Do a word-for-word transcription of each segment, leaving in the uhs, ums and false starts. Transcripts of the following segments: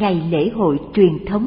ngày lễ hội truyền thống.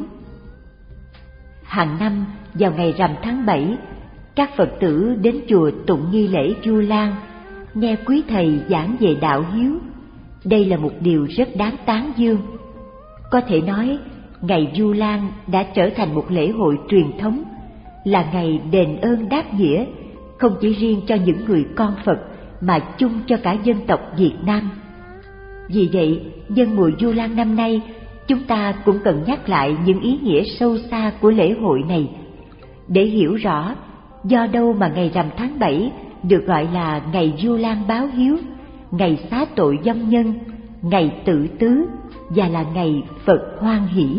Hàng năm vào ngày rằm tháng bảy, các Phật tử đến chùa tụng nghi lễ Vu Lan, nghe quý thầy giảng về đạo hiếu. Đây là một điều rất đáng tán dương. Có thể nói, ngày Vu Lan đã trở thành một lễ hội truyền thống, là ngày đền ơn đáp nghĩa, không chỉ riêng cho những người con Phật mà chung cho cả dân tộc Việt Nam. Vì vậy, nhân mùa Vu Lan năm nay, chúng ta cũng cần nhắc lại những ý nghĩa sâu xa của lễ hội này, để hiểu rõ do đâu mà ngày rằm tháng bảy được gọi là ngày Vu Lan báo hiếu, ngày xá tội vong nhân, ngày tự tứ và là ngày Phật hoan hỷ.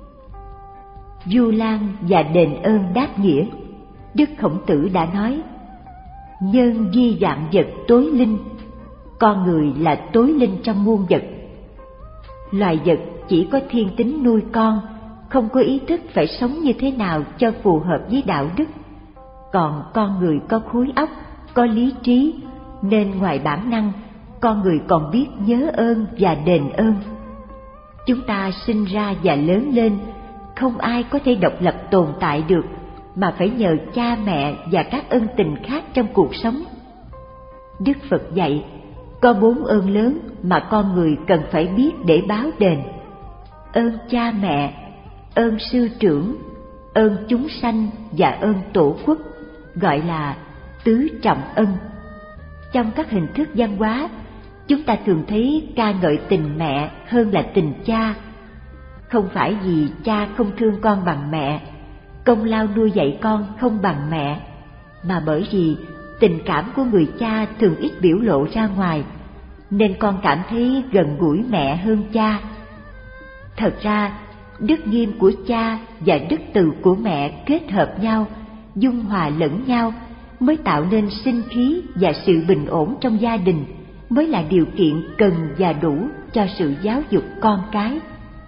Vu Lan và đền ơn đáp nghĩa. Đức Khổng Tử đã nói: nhân vi vạn vật tối linh, con người là tối linh trong muôn vật. Loài vật chỉ có thiên tính nuôi con, không có ý thức phải sống như thế nào cho phù hợp với đạo đức. Còn con người có khối óc, có lý trí, nên ngoài bản năng, con người còn biết nhớ ơn và đền ơn. Chúng ta sinh ra và lớn lên, không ai có thể độc lập tồn tại được, mà phải nhờ cha mẹ và các ân tình khác trong cuộc sống. Đức Phật dạy, có bốn ơn lớn mà con người cần phải biết để báo đền: ơn cha mẹ, ơn sư trưởng, ơn chúng sanh và ơn tổ quốc, gọi là tứ trọng ân. Trong các hình thức văn hóa, chúng ta thường thấy ca ngợi tình mẹ hơn là tình cha. Không phải vì cha không thương con bằng mẹ, công lao nuôi dạy con không bằng mẹ, mà bởi vì tình cảm của người cha thường ít biểu lộ ra ngoài, nên con cảm thấy gần gũi mẹ hơn cha. Thật ra, đức nghiêm của cha và đức từ của mẹ kết hợp nhau, dung hòa lẫn nhau, mới tạo nên sinh khí và sự bình ổn trong gia đình, mới là điều kiện cần và đủ cho sự giáo dục con cái.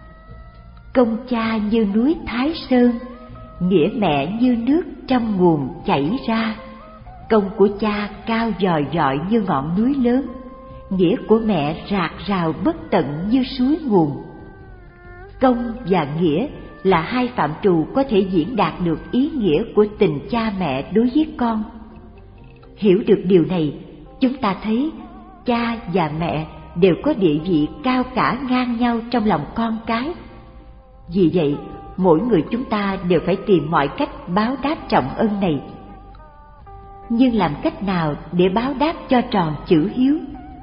Công cha như núi Thái Sơn, nghĩa mẹ như nước trong nguồn chảy ra. Công của cha cao dòi dọi như ngọn núi lớn, nghĩa của mẹ rạc rào bất tận như suối nguồn. Công và nghĩa là hai phạm trù có thể diễn đạt được ý nghĩa của tình cha mẹ đối với con. Hiểu được điều này, chúng ta thấy cha và mẹ đều có địa vị cao cả ngang nhau trong lòng con cái. Vì vậy, mỗi người chúng ta đều phải tìm mọi cách báo đáp trọng ân này. Nhưng làm cách nào để báo đáp cho tròn chữ hiếu?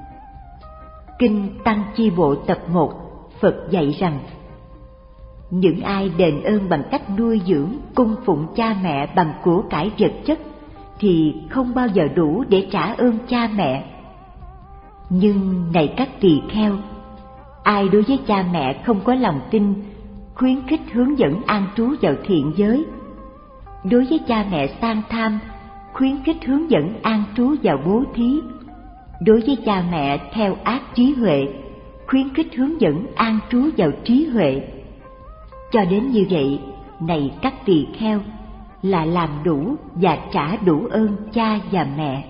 Kinh Tăng Chi Bộ tập một, Phật dạy rằng: những ai đền ơn bằng cách nuôi dưỡng, cung phụng cha mẹ bằng của cải vật chất thì không bao giờ đủ để trả ơn cha mẹ. Nhưng này các tỳ kheo, ai đối với cha mẹ không có lòng tin, khuyến khích hướng dẫn an trú vào thiện giới; đối với cha mẹ sang tham, khuyến khích hướng dẫn an trú vào bố thí; đối với cha mẹ theo ác trí huệ, khuyến khích hướng dẫn an trú vào trí huệ. Cho đến như vậy, này các tỳ kheo, là làm đủ và trả đủ ơn cha và mẹ.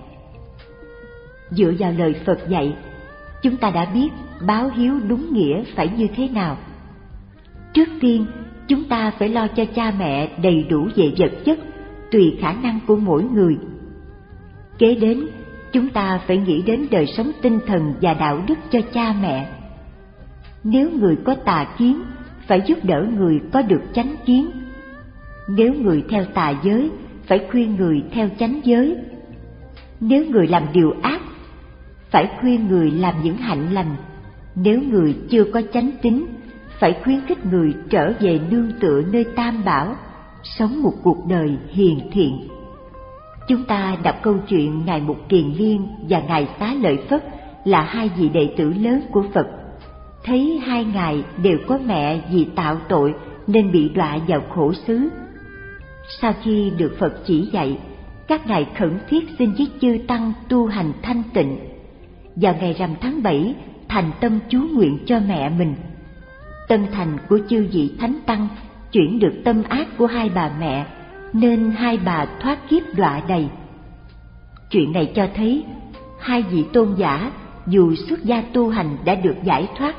Dựa vào lời Phật dạy, chúng ta đã biết báo hiếu đúng nghĩa phải như thế nào. Trước tiên, chúng ta phải lo cho cha mẹ đầy đủ về vật chất, tùy khả năng của mỗi người. Kế đến, chúng ta phải nghĩ đến đời sống tinh thần và đạo đức cho cha mẹ. Nếu người có tà kiến, phải giúp đỡ người có được chánh kiến. Nếu người theo tà giới, phải khuyên người theo chánh giới. Nếu người làm điều ác, phải khuyên người làm những hạnh lành. Nếu người chưa có chánh tín, phải khuyến khích người trở về nương tựa nơi Tam Bảo, sống một cuộc đời hiền thiện. Chúng ta đọc câu chuyện Ngài Mục Kiền Liên và Ngài Xá Lợi Phất là hai vị đệ tử lớn của Phật. Thấy hai ngài đều có mẹ vì tạo tội nên bị đọa vào khổ xứ. Sau khi được Phật chỉ dạy, các ngài khẩn thiết xin với chư tăng tu hành thanh tịnh. Vào ngày rằm tháng bảy, thành tâm chú nguyện cho mẹ mình. Tâm thành của chư vị thánh tăng chuyển được tâm ác của hai bà mẹ, nên hai bà thoát kiếp đọa đầy. Chuyện này cho thấy hai vị tôn giả dù xuất gia tu hành đã được giải thoát,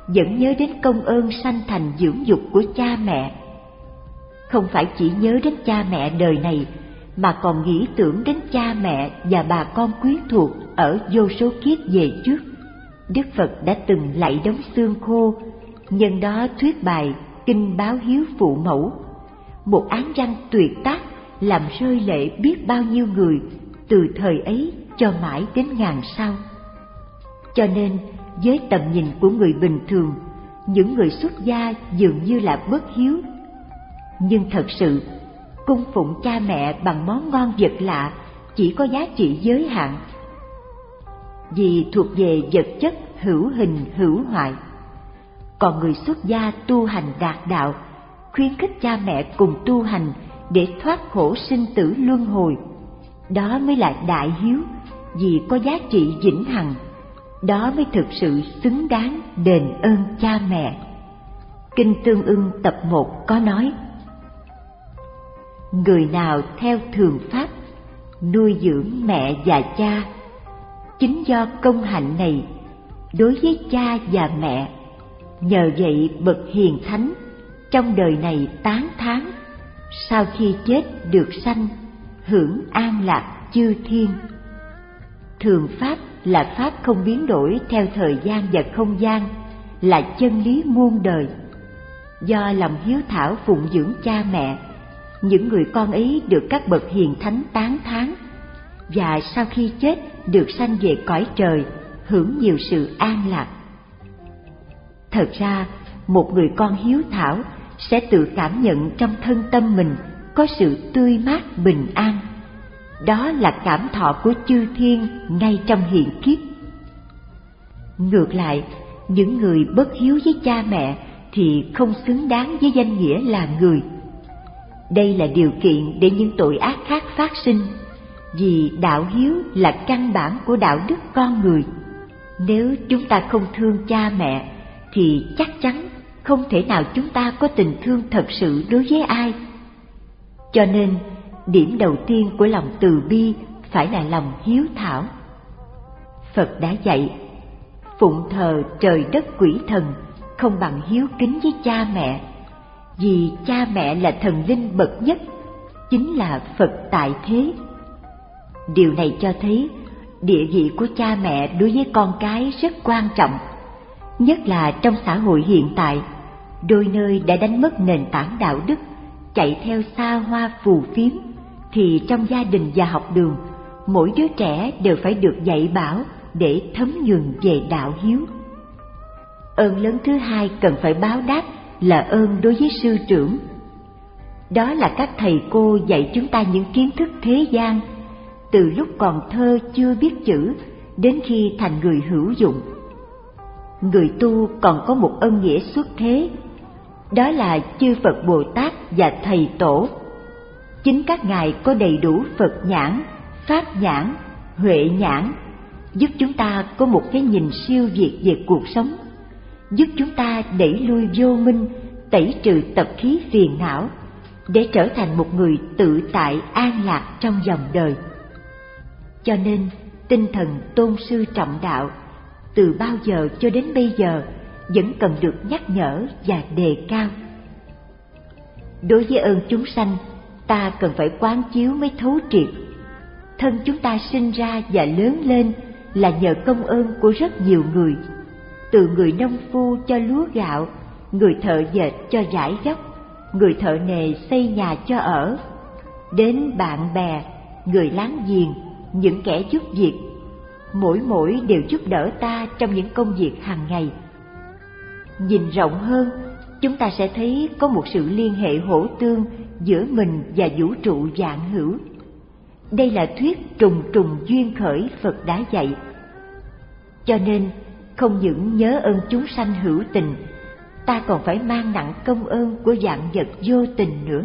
vẫn nhớ đến công ơn sanh thành dưỡng dục của cha mẹ. Không phải chỉ nhớ đến cha mẹ đời này, mà còn nghĩ tưởng đến cha mẹ và bà con quyến thuộc ở vô số kiếp về trước. Đức Phật đã từng lạy đống xương khô, nhân đó thuyết bài kinh báo hiếu phụ mẫu, một án văn tuyệt tác làm rơi lệ biết bao nhiêu người từ thời ấy cho mãi đến ngàn sau. Cho nên với tầm nhìn của người bình thường, những người xuất gia dường như là bất hiếu. Nhưng thật sự, cung phụng cha mẹ bằng món ngon vật lạ chỉ có giá trị giới hạn, vì thuộc về vật chất hữu hình hữu hoại. Còn người xuất gia tu hành đạt đạo, khuyến khích cha mẹ cùng tu hành để thoát khổ sinh tử luân hồi. Đó mới là đại hiếu, vì có giá trị vĩnh hằng. Đó mới thực sự xứng đáng đền ơn cha mẹ. Kinh Tương Ưng tập một có nói: người nào theo thường pháp nuôi dưỡng mẹ và cha, chính do công hạnh này đối với cha và mẹ, nhờ vậy bậc hiền thánh trong đời này tán thán, sau khi chết được sanh hưởng an lạc chư thiên. Thường pháp là pháp không biến đổi theo thời gian và không gian, là chân lý muôn đời. Do lòng hiếu thảo phụng dưỡng cha mẹ, những người con ấy được các bậc hiền thánh tán thán, và sau khi chết được sanh về cõi trời, hưởng nhiều sự an lạc. Thật ra, một người con hiếu thảo sẽ tự cảm nhận trong thân tâm mình có sự tươi mát bình an. Đó là cảm thọ của chư thiên ngay trong hiện kiếp. Ngược lại, những người bất hiếu với cha mẹ thì không xứng đáng với danh nghĩa là người. Đây là điều kiện để những tội ác khác phát sinh, vì đạo hiếu là căn bản của đạo đức con người. Nếu chúng ta không thương cha mẹ thì chắc chắn không thể nào chúng ta có tình thương thật sự đối với ai. Cho nên, điểm đầu tiên của lòng từ bi phải là lòng hiếu thảo. Phật đã dạy, phụng thờ trời đất quỷ thần không bằng hiếu kính với cha mẹ, vì cha mẹ là thần linh bậc nhất, chính là Phật tại thế. Điều này cho thấy địa vị của cha mẹ đối với con cái rất quan trọng, nhất là trong xã hội hiện tại, đôi nơi đã đánh mất nền tảng đạo đức, chạy theo xa hoa phù phiếm, thì trong gia đình và học đường, mỗi đứa trẻ đều phải được dạy bảo để thấm nhuần về đạo hiếu. Ơn lớn thứ hai cần phải báo đáp là ơn đối với sư trưởng. Đó là các thầy cô dạy chúng ta những kiến thức thế gian, từ lúc còn thơ chưa biết chữ đến khi thành người hữu dụng. Người tu còn có một ân nghĩa xuất thế, đó là chư Phật Bồ Tát và thầy tổ. Chính các ngài có đầy đủ Phật nhãn, Pháp nhãn, Huệ nhãn, giúp chúng ta có một cái nhìn siêu việt về cuộc sống, giúp chúng ta đẩy lui vô minh, tẩy trừ tập khí phiền não, để trở thành một người tự tại an lạc trong dòng đời. Cho nên, tinh thần tôn sư trọng đạo, từ bao giờ cho đến bây giờ, vẫn cần được nhắc nhở và đề cao. Đối với ơn chúng sanh, ta cần phải quán chiếu mới thấu triệt. Thân chúng ta sinh ra và lớn lên là nhờ công ơn của rất nhiều người, từ người nông phu cho lúa gạo, người thợ dệt cho vải gốc, người thợ nề xây nhà cho ở, đến bạn bè, người láng giềng, những kẻ giúp việc, mỗi mỗi đều giúp đỡ ta trong những công việc hàng ngày. Nhìn rộng hơn, chúng ta sẽ thấy có một sự liên hệ hỗ tương giữa mình và vũ trụ vạn hữu. Đây là thuyết trùng trùng duyên khởi Phật đã dạy. Cho nên, không những nhớ ơn chúng sanh hữu tình, ta còn phải mang nặng công ơn của vạn vật vô tình nữa.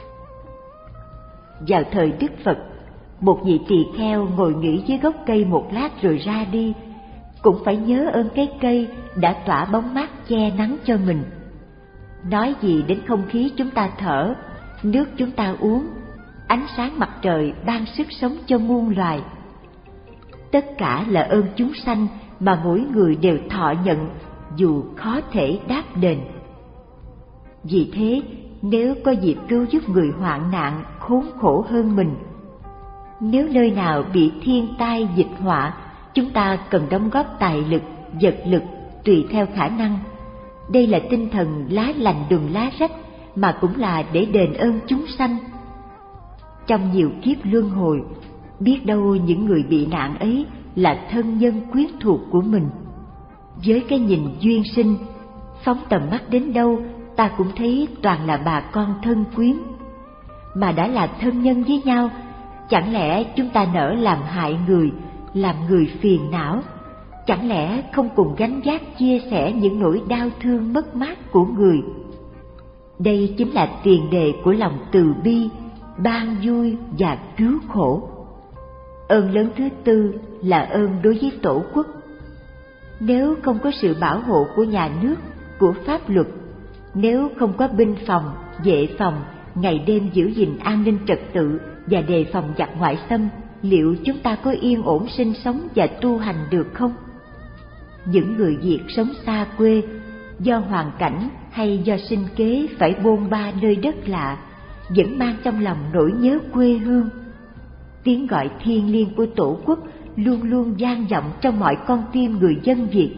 Vào thời Đức Phật, một vị tỳ kheo ngồi nghỉ dưới gốc cây một lát rồi ra đi, cũng phải nhớ ơn cái cây đã tỏa bóng mát che nắng cho mình. Nói gì đến không khí chúng ta thở, nước chúng ta uống, ánh sáng mặt trời ban sức sống cho muôn loài. Tất cả là ơn chúng sanh mà mỗi người đều thọ nhận dù khó thể đáp đền. Vì thế, nếu có dịp cứu giúp người hoạn nạn khốn khổ hơn mình, nếu nơi nào bị thiên tai dịch họa, chúng ta cần đóng góp tài lực, vật lực tùy theo khả năng. Đây là tinh thần lá lành đùm lá rách, mà cũng là để đền ơn chúng sanh. Trong nhiều kiếp luân hồi, biết đâu những người bị nạn ấy là thân nhân quyến thuộc của mình. Với cái nhìn duyên sinh, phóng tầm mắt đến đâu, ta cũng thấy toàn là bà con thân quyến. Mà đã là thân nhân với nhau, chẳng lẽ chúng ta nỡ làm hại người, làm người phiền não? Chẳng lẽ không cùng gánh vác chia sẻ những nỗi đau thương mất mát của người? Đây chính là tiền đề của lòng từ bi, ban vui và cứu khổ. Ơn lớn thứ tư là ơn đối với Tổ quốc. Nếu không có sự bảo hộ của nhà nước, của pháp luật, nếu không có binh phòng, vệ phòng ngày đêm giữ gìn an ninh trật tự và đề phòng giặc ngoại xâm, liệu chúng ta có yên ổn sinh sống và tu hành được không? Những người Việt sống xa quê, do hoàn cảnh hay do sinh kế phải bôn ba nơi đất lạ, vẫn mang trong lòng nỗi nhớ quê hương. Tiếng gọi thiêng liêng của Tổ quốc luôn luôn vang vọng trong mọi con tim người dân Việt.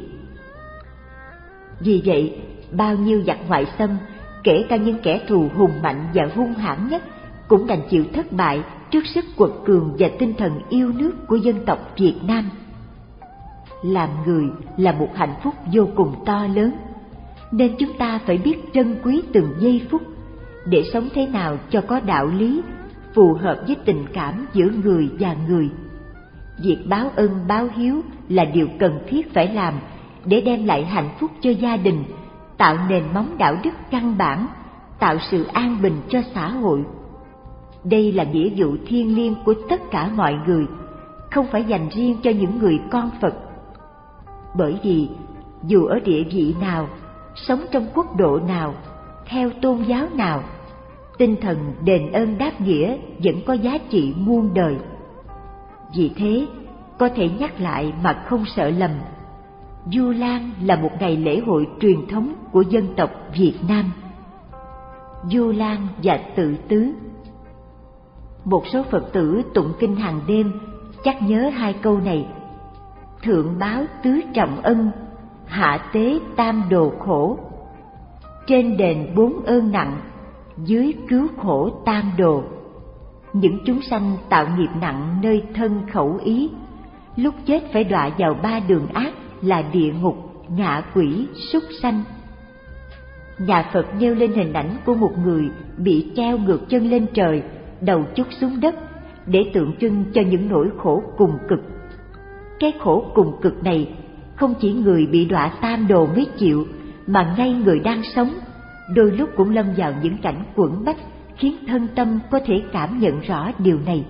Vì vậy, bao nhiêu giặc ngoại xâm, kể cả những kẻ thù hùng mạnh và hung hãn nhất, cũng đành chịu thất bại trước sức quật cường và tinh thần yêu nước của dân tộc Việt Nam. Làm người là một hạnh phúc vô cùng to lớn, nên chúng ta phải biết trân quý từng giây phút, để sống thế nào cho có đạo lý, phù hợp với tình cảm giữa người và người. Việc báo ân báo hiếu là điều cần thiết phải làm để đem lại hạnh phúc cho gia đình, tạo nền móng đạo đức căn bản, tạo sự an bình cho xã hội. Đây là nghĩa vụ thiêng liêng của tất cả mọi người, không phải dành riêng cho những người con Phật. Bởi vì dù ở địa vị nào, sống trong quốc độ nào, theo tôn giáo nào, tinh thần đền ơn đáp nghĩa vẫn có giá trị muôn đời. Vì thế, có thể nhắc lại mà không sợ lầm, Vu Lan là một ngày lễ hội truyền thống của dân tộc Việt Nam. Vu Lan và Tự Tứ. Một số Phật tử tụng kinh hàng đêm chắc nhớ hai câu này: thượng báo tứ trọng ân, hạ tế tam đồ khổ. Trên đền bốn ơn nặng, dưới cứu khổ tam đồ. Những chúng sanh tạo nghiệp nặng nơi thân khẩu ý, lúc chết phải đọa vào ba đường ác là địa ngục, ngạ quỷ, súc sanh. Nhà Phật nêu lên hình ảnh của một người bị treo ngược chân lên trời, đầu chúc xuống đất, để tượng trưng cho những nỗi khổ cùng cực. Cái khổ cùng cực này không chỉ người bị đọa tam đồ mới chịu, mà ngay người đang sống đôi lúc cũng lâm vào những cảnh quẫn bách, khiến thân tâm có thể cảm nhận rõ điều này.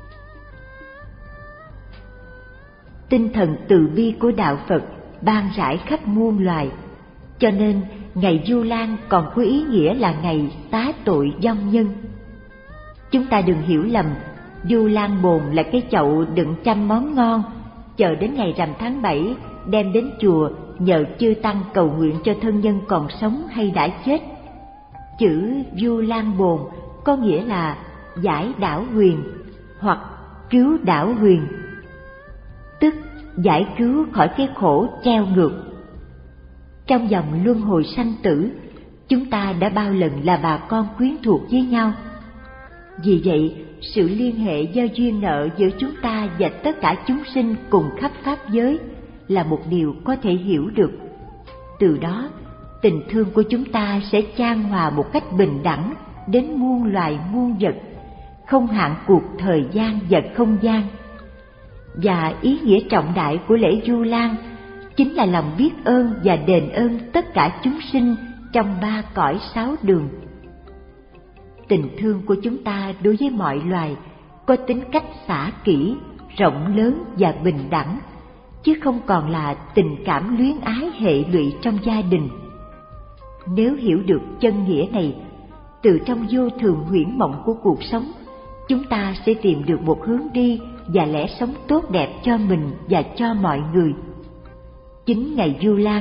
Tinh thần từ bi của đạo Phật ban rải khắp muôn loài, cho nên ngày Vu Lan còn có ý nghĩa là ngày xá tội vong nhân. Chúng ta đừng hiểu lầm, Vu Lan bồn là cái chậu đựng trăm món ngon, chờ đến ngày rằm tháng bảy đem đến chùa nhờ chư tăng cầu nguyện cho thân nhân còn sống hay đã chết. Chữ Vu Lan bồn có nghĩa là giải đảo huyền hoặc cứu đảo huyền, tức giải cứu khỏi cái khổ treo ngược. Trong dòng luân hồi sanh tử, chúng ta đã bao lần là bà con quyến thuộc với nhau. Vì vậy, sự liên hệ do duyên nợ giữa chúng ta và tất cả chúng sinh cùng khắp pháp giới là một điều có thể hiểu được. Từ đó, tình thương của chúng ta sẽ chan hòa một cách bình đẳng đến muôn loài muôn vật, không hạn cuộc thời gian và không gian. Và ý nghĩa trọng đại của lễ Vu Lan chính là lòng biết ơn và đền ơn tất cả chúng sinh trong ba cõi sáu đường. Tình thương của chúng ta đối với mọi loài có tính cách xả kỹ, rộng lớn và bình đẳng, chứ không còn là tình cảm luyến ái hệ lụy trong gia đình. Nếu hiểu được chân nghĩa này, từ trong vô thường huyễn mộng của cuộc sống, chúng ta sẽ tìm được một hướng đi và lẽ sống tốt đẹp cho mình và cho mọi người. Chính ngày Vu Lan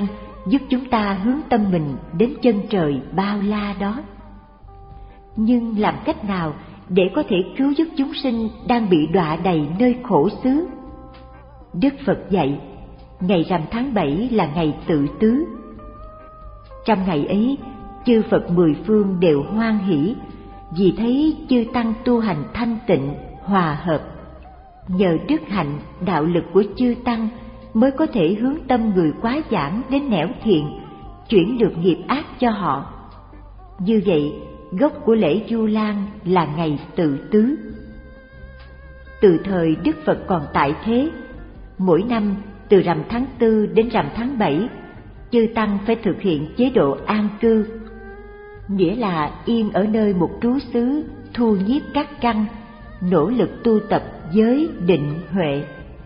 giúp chúng ta hướng tâm mình đến chân trời bao la đó. Nhưng làm cách nào để có thể cứu giúp chúng sinh đang bị đọa đầy nơi khổ xứ? Đức Phật dạy, ngày rằm tháng bảy là ngày tự tứ. Trong ngày ấy, chư Phật mười phương đều hoan hỷ, vì thấy chư Tăng tu hành thanh tịnh, hòa hợp. Nhờ đức hạnh, đạo lực của chư Tăng mới có thể hướng tâm người quá giảng đến nẻo thiện, chuyển được nghiệp ác cho họ. Như vậy, gốc của lễ Vu Lan là ngày tự tứ. Từ thời Đức Phật còn tại thế, mỗi năm từ rằm tháng tư đến rằm tháng bảy, chư Tăng phải thực hiện chế độ an cư, nghĩa là yên ở nơi một trú xứ, thu nhiếp các căn, nỗ lực tu tập giới định huệ.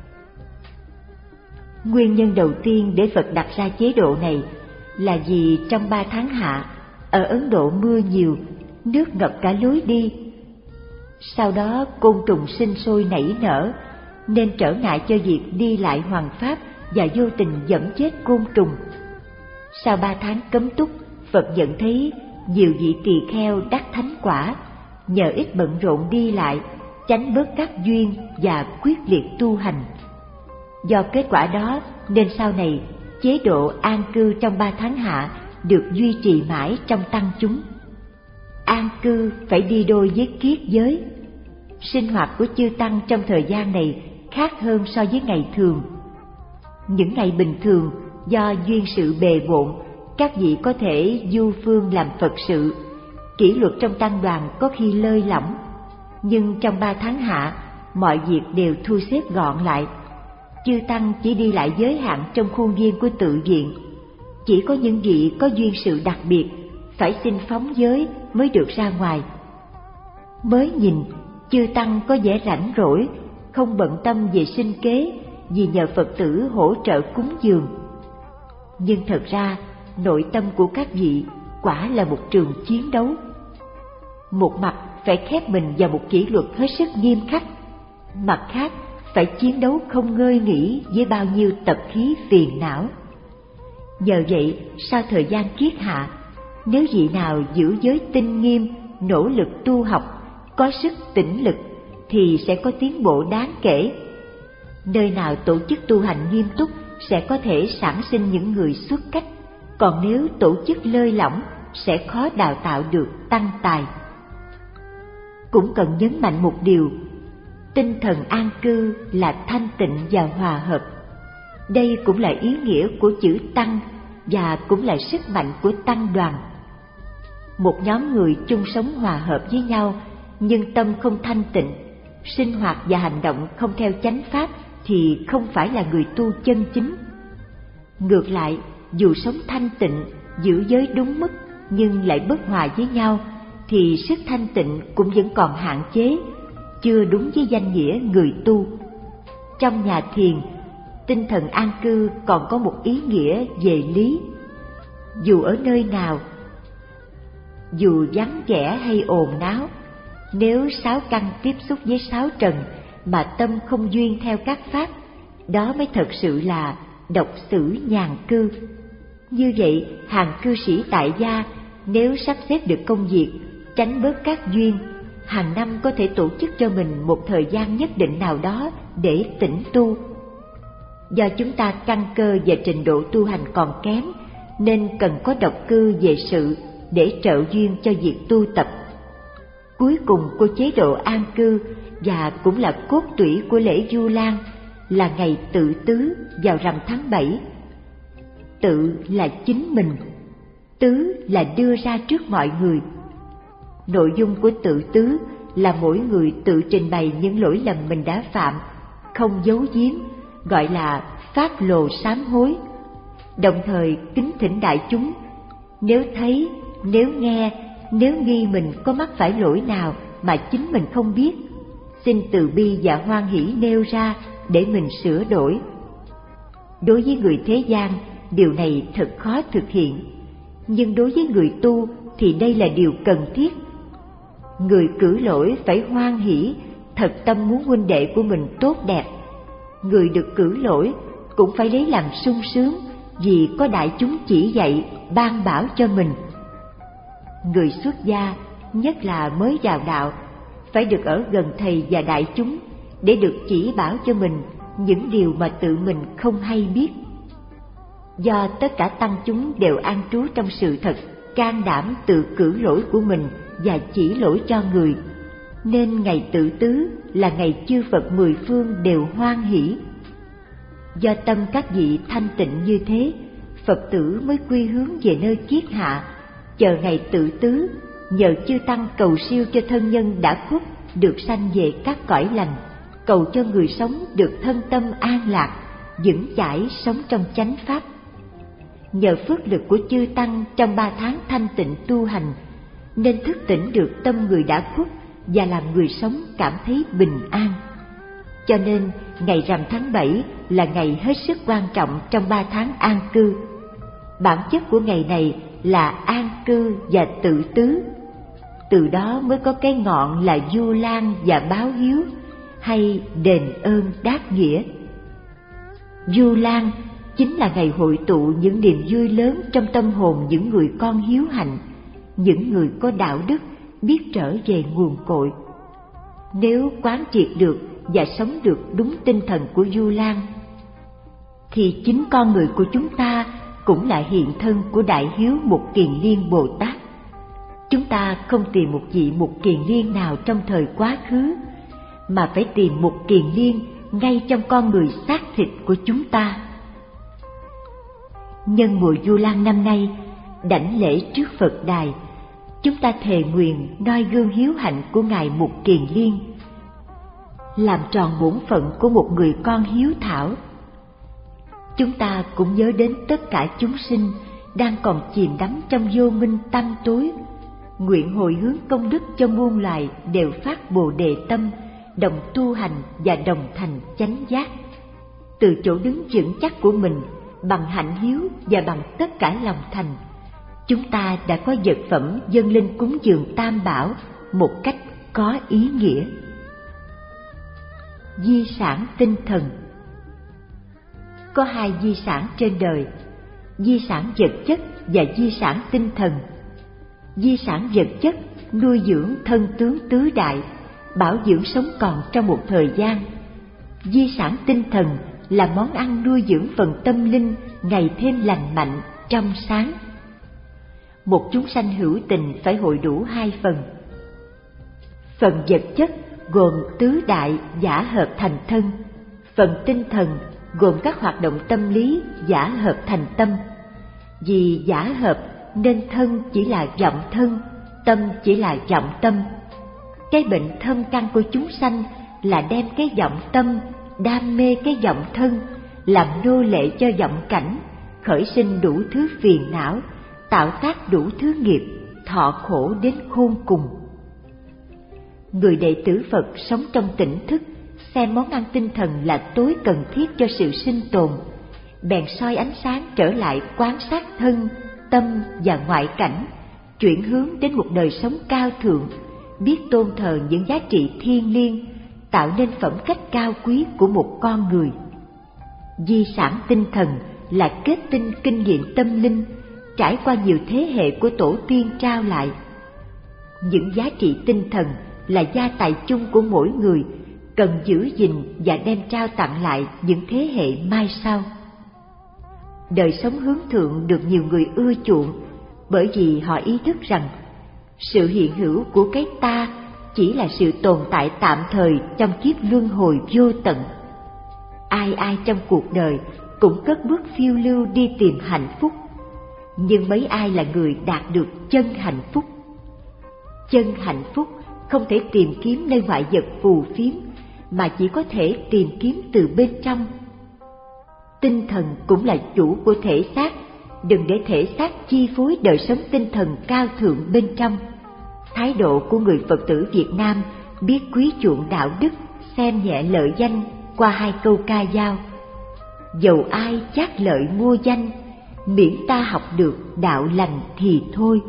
Nguyên nhân đầu tiên để Phật đặt ra chế độ này là vì trong ba tháng hạ, ở Ấn Độ mưa nhiều, nước ngập cả lối đi. Sau đó côn trùng sinh sôi nảy nở, nên trở ngại cho việc đi lại hoằng pháp và vô tình dẫm chết côn trùng. Sau ba tháng cấm túc, Phật nhận thấy nhiều vị tỳ kheo đắc thánh quả, nhờ ít bận rộn đi lại, tránh bớt các duyên và quyết liệt tu hành. Do kết quả đó nên sau này chế độ an cư trong ba tháng hạ được duy trì mãi trong tăng chúng. An cư phải đi đôi với kiết giới. Sinh hoạt của chư Tăng trong thời gian này khác hơn so với ngày thường. Những ngày bình thường, do duyên sự bề bộn, các vị có thể du phương làm Phật sự, kỷ luật trong tăng đoàn có khi lơi lỏng. Nhưng trong ba tháng hạ, mọi việc đều thu xếp gọn lại. Chư Tăng chỉ đi lại giới hạn trong khuôn viên của tự viện. Chỉ có những vị có duyên sự đặc biệt phải xin phóng giới mới được ra ngoài. Mới nhìn, chư Tăng có vẻ rảnh rỗi, không bận tâm về sinh kế vì nhờ Phật tử hỗ trợ cúng dường. Nhưng thật ra, nội tâm của các vị quả là một trường chiến đấu. Một mặt phải khép mình vào một kỷ luật hết sức nghiêm khắc, mặt khác phải chiến đấu không ngơi nghỉ với bao nhiêu tập khí phiền não. Nhờ vậy, sau thời gian kiết hạ, nếu vị nào giữ giới tinh nghiêm, nỗ lực tu học, có sức tĩnh lực, thì sẽ có tiến bộ đáng kể. Nơi nào tổ chức tu hành nghiêm túc sẽ có thể sản sinh những người xuất cách, còn nếu tổ chức lơi lỏng sẽ khó đào tạo được tăng tài. Cũng cần nhấn mạnh một điều, tinh thần an cư là thanh tịnh và hòa hợp. Đây cũng là ý nghĩa của chữ Tăng và cũng là sức mạnh của tăng đoàn. Một nhóm người chung sống hòa hợp với nhau nhưng tâm không thanh tịnh, sinh hoạt và hành động không theo chánh pháp thì không phải là người tu chân chính. Ngược lại, dù sống thanh tịnh, giữ giới đúng mức nhưng lại bất hòa với nhau thì sức thanh tịnh cũng vẫn còn hạn chế, chưa đúng với danh nghĩa người tu. Trong nhà thiền, tinh thần an cư còn có một ý nghĩa về lý. Dù ở nơi nào, dù vắng vẻ hay ồn náo, nếu sáu căn tiếp xúc với sáu trần mà tâm không duyên theo các pháp, đó mới thật sự là độc xử nhàn cư. Như vậy, hàng cư sĩ tại gia nếu sắp xếp được công việc, tránh bớt các duyên, hàng năm có thể tổ chức cho mình một thời gian nhất định nào đó để tĩnh tu. Do chúng ta căn cơ và trình độ tu hành còn kém, nên cần có độc cư về sự để trợ duyên cho việc tu tập. Cuối cùng của chế độ an cư và cũng là cốt tủy của lễ Vu Lan là ngày tự tứ vào rằm tháng bảy. Tự là chính mình, tứ là đưa ra trước mọi người. Nội dung của tự tứ là mỗi người tự trình bày những lỗi lầm mình đã phạm, không giấu giếm, gọi là phát lồ sám hối. Đồng thời kính thỉnh đại chúng, nếu thấy, nếu nghe, nếu nghi mình có mắc phải lỗi nào mà chính mình không biết, xin từ bi và hoan hỷ nêu ra để mình sửa đổi. Đối với người thế gian, điều này thật khó thực hiện, nhưng đối với người tu thì đây là điều cần thiết. Người cử lỗi phải hoan hỷ, thật tâm muốn huynh đệ của mình tốt đẹp. Người được cử lỗi cũng phải lấy làm sung sướng vì có đại chúng chỉ dạy, ban bảo cho mình. Người xuất gia, nhất là mới vào đạo, phải được ở gần thầy và đại chúng để được chỉ bảo cho mình những điều mà tự mình không hay biết. Do tất cả tăng chúng đều an trú trong sự thật, can đảm tự cử lỗi của mình và chỉ lỗi cho người, nên ngày Tự Tứ là ngày chư Phật mười phương đều hoan hỷ. Do tâm các vị thanh tịnh như thế, Phật tử mới quy hướng về nơi kiết hạ, chờ ngày Tự Tứ, nhờ chư tăng cầu siêu cho thân nhân đã khuất được sanh về các cõi lành, cầu cho người sống được thân tâm an lạc, vững chãi sống trong chánh pháp. Nhờ phước lực của chư tăng trong ba tháng thanh tịnh tu hành, nên thức tỉnh được tâm người đã khuất và làm người sống cảm thấy bình an. Cho nên ngày rằm tháng bảy là ngày hết sức quan trọng trong ba tháng an cư. Bản chất của ngày này là an cư và tự tứ. Từ đó mới có cái ngọn là Vu Lan và báo hiếu, hay đền ơn đáp nghĩa. Vu Lan chính là ngày hội tụ những niềm vui lớn trong tâm hồn những người con hiếu hạnh, những người có đạo đức, biết trở về nguồn cội. Nếu quán triệt được và sống được đúng tinh thần của Vu Lan, thì chính con người của chúng ta cũng là hiện thân của Đại Hiếu Mục Kiền Liên Bồ Tát. Chúng ta không tìm một vị Mục Kiền Liên nào trong thời quá khứ, mà phải tìm Mục Kiền Liên ngay trong con người xác thịt của chúng ta. Nhân mùa Vu Lan năm nay, đảnh lễ trước Phật đài, chúng ta thề nguyện noi gương hiếu hạnh của Ngài Mục Kiền Liên, làm tròn bổn phận của một người con hiếu thảo. Chúng ta cũng nhớ đến tất cả chúng sinh đang còn chìm đắm trong vô minh tăm tối, nguyện hồi hướng công đức cho muôn loài đều phát Bồ Đề tâm, đồng tu hành và đồng thành chánh giác. Từ chỗ đứng vững chắc của mình, bằng hạnh hiếu và bằng tất cả lòng thành, chúng ta đã có vật phẩm dâng lên cúng dường Tam Bảo một cách có ý nghĩa. Di sản tinh thần. Có hai di sản trên đời: di sản vật chất và di sản tinh thần. Di sản vật chất nuôi dưỡng thân tướng tứ đại, bảo dưỡng sống còn trong một thời gian. Di sản tinh thần là món ăn nuôi dưỡng phần tâm linh ngày thêm lành mạnh, trong sáng. Một chúng sanh hữu tình phải hội đủ hai phần. Phần vật chất gồm tứ đại giả hợp thành thân, phần tinh thần gồm các hoạt động tâm lý giả hợp thành tâm. Vì giả hợp nên thân chỉ là vọng thân, tâm chỉ là vọng tâm. Cái bệnh thâm căn của chúng sanh là đem cái vọng tâm, đam mê cái vọng thân, làm nô lệ cho vọng cảnh, khởi sinh đủ thứ phiền não, tạo tác đủ thứ nghiệp, thọ khổ đến khôn cùng. Người đệ tử Phật sống trong tỉnh thức, xem món ăn tinh thần là tối cần thiết cho sự sinh tồn, bèn soi ánh sáng trở lại quan sát thân, tâm và ngoại cảnh, chuyển hướng đến một đời sống cao thượng, biết tôn thờ những giá trị thiêng liêng, tạo nên phẩm cách cao quý của một con người. Di sản tinh thần là kết tinh kinh nghiệm tâm linh, trải qua nhiều thế hệ của tổ tiên trao lại. Những giá trị tinh thần là gia tài chung của mỗi người, cần giữ gìn và đem trao tặng lại những thế hệ mai sau. Đời sống hướng thượng được nhiều người ưa chuộng, bởi vì họ ý thức rằng sự hiện hữu của cái ta chỉ là sự tồn tại tạm thời trong kiếp luân hồi vô tận. Ai ai trong cuộc đời cũng cất bước phiêu lưu đi tìm hạnh phúc, nhưng mấy ai là người đạt được chân hạnh phúc? Chân hạnh phúc không thể tìm kiếm nơi ngoại vật phù phiếm, mà chỉ có thể tìm kiếm từ bên trong. Tinh thần cũng là chủ của thể xác, đừng để thể xác chi phối đời sống tinh thần cao thượng bên trong. Thái độ của người Phật tử Việt Nam biết quý chuộng đạo đức, xem nhẹ lợi danh qua hai câu ca dao: dầu ai chác lợi mua danh, miễn ta học được đạo lành thì thôi.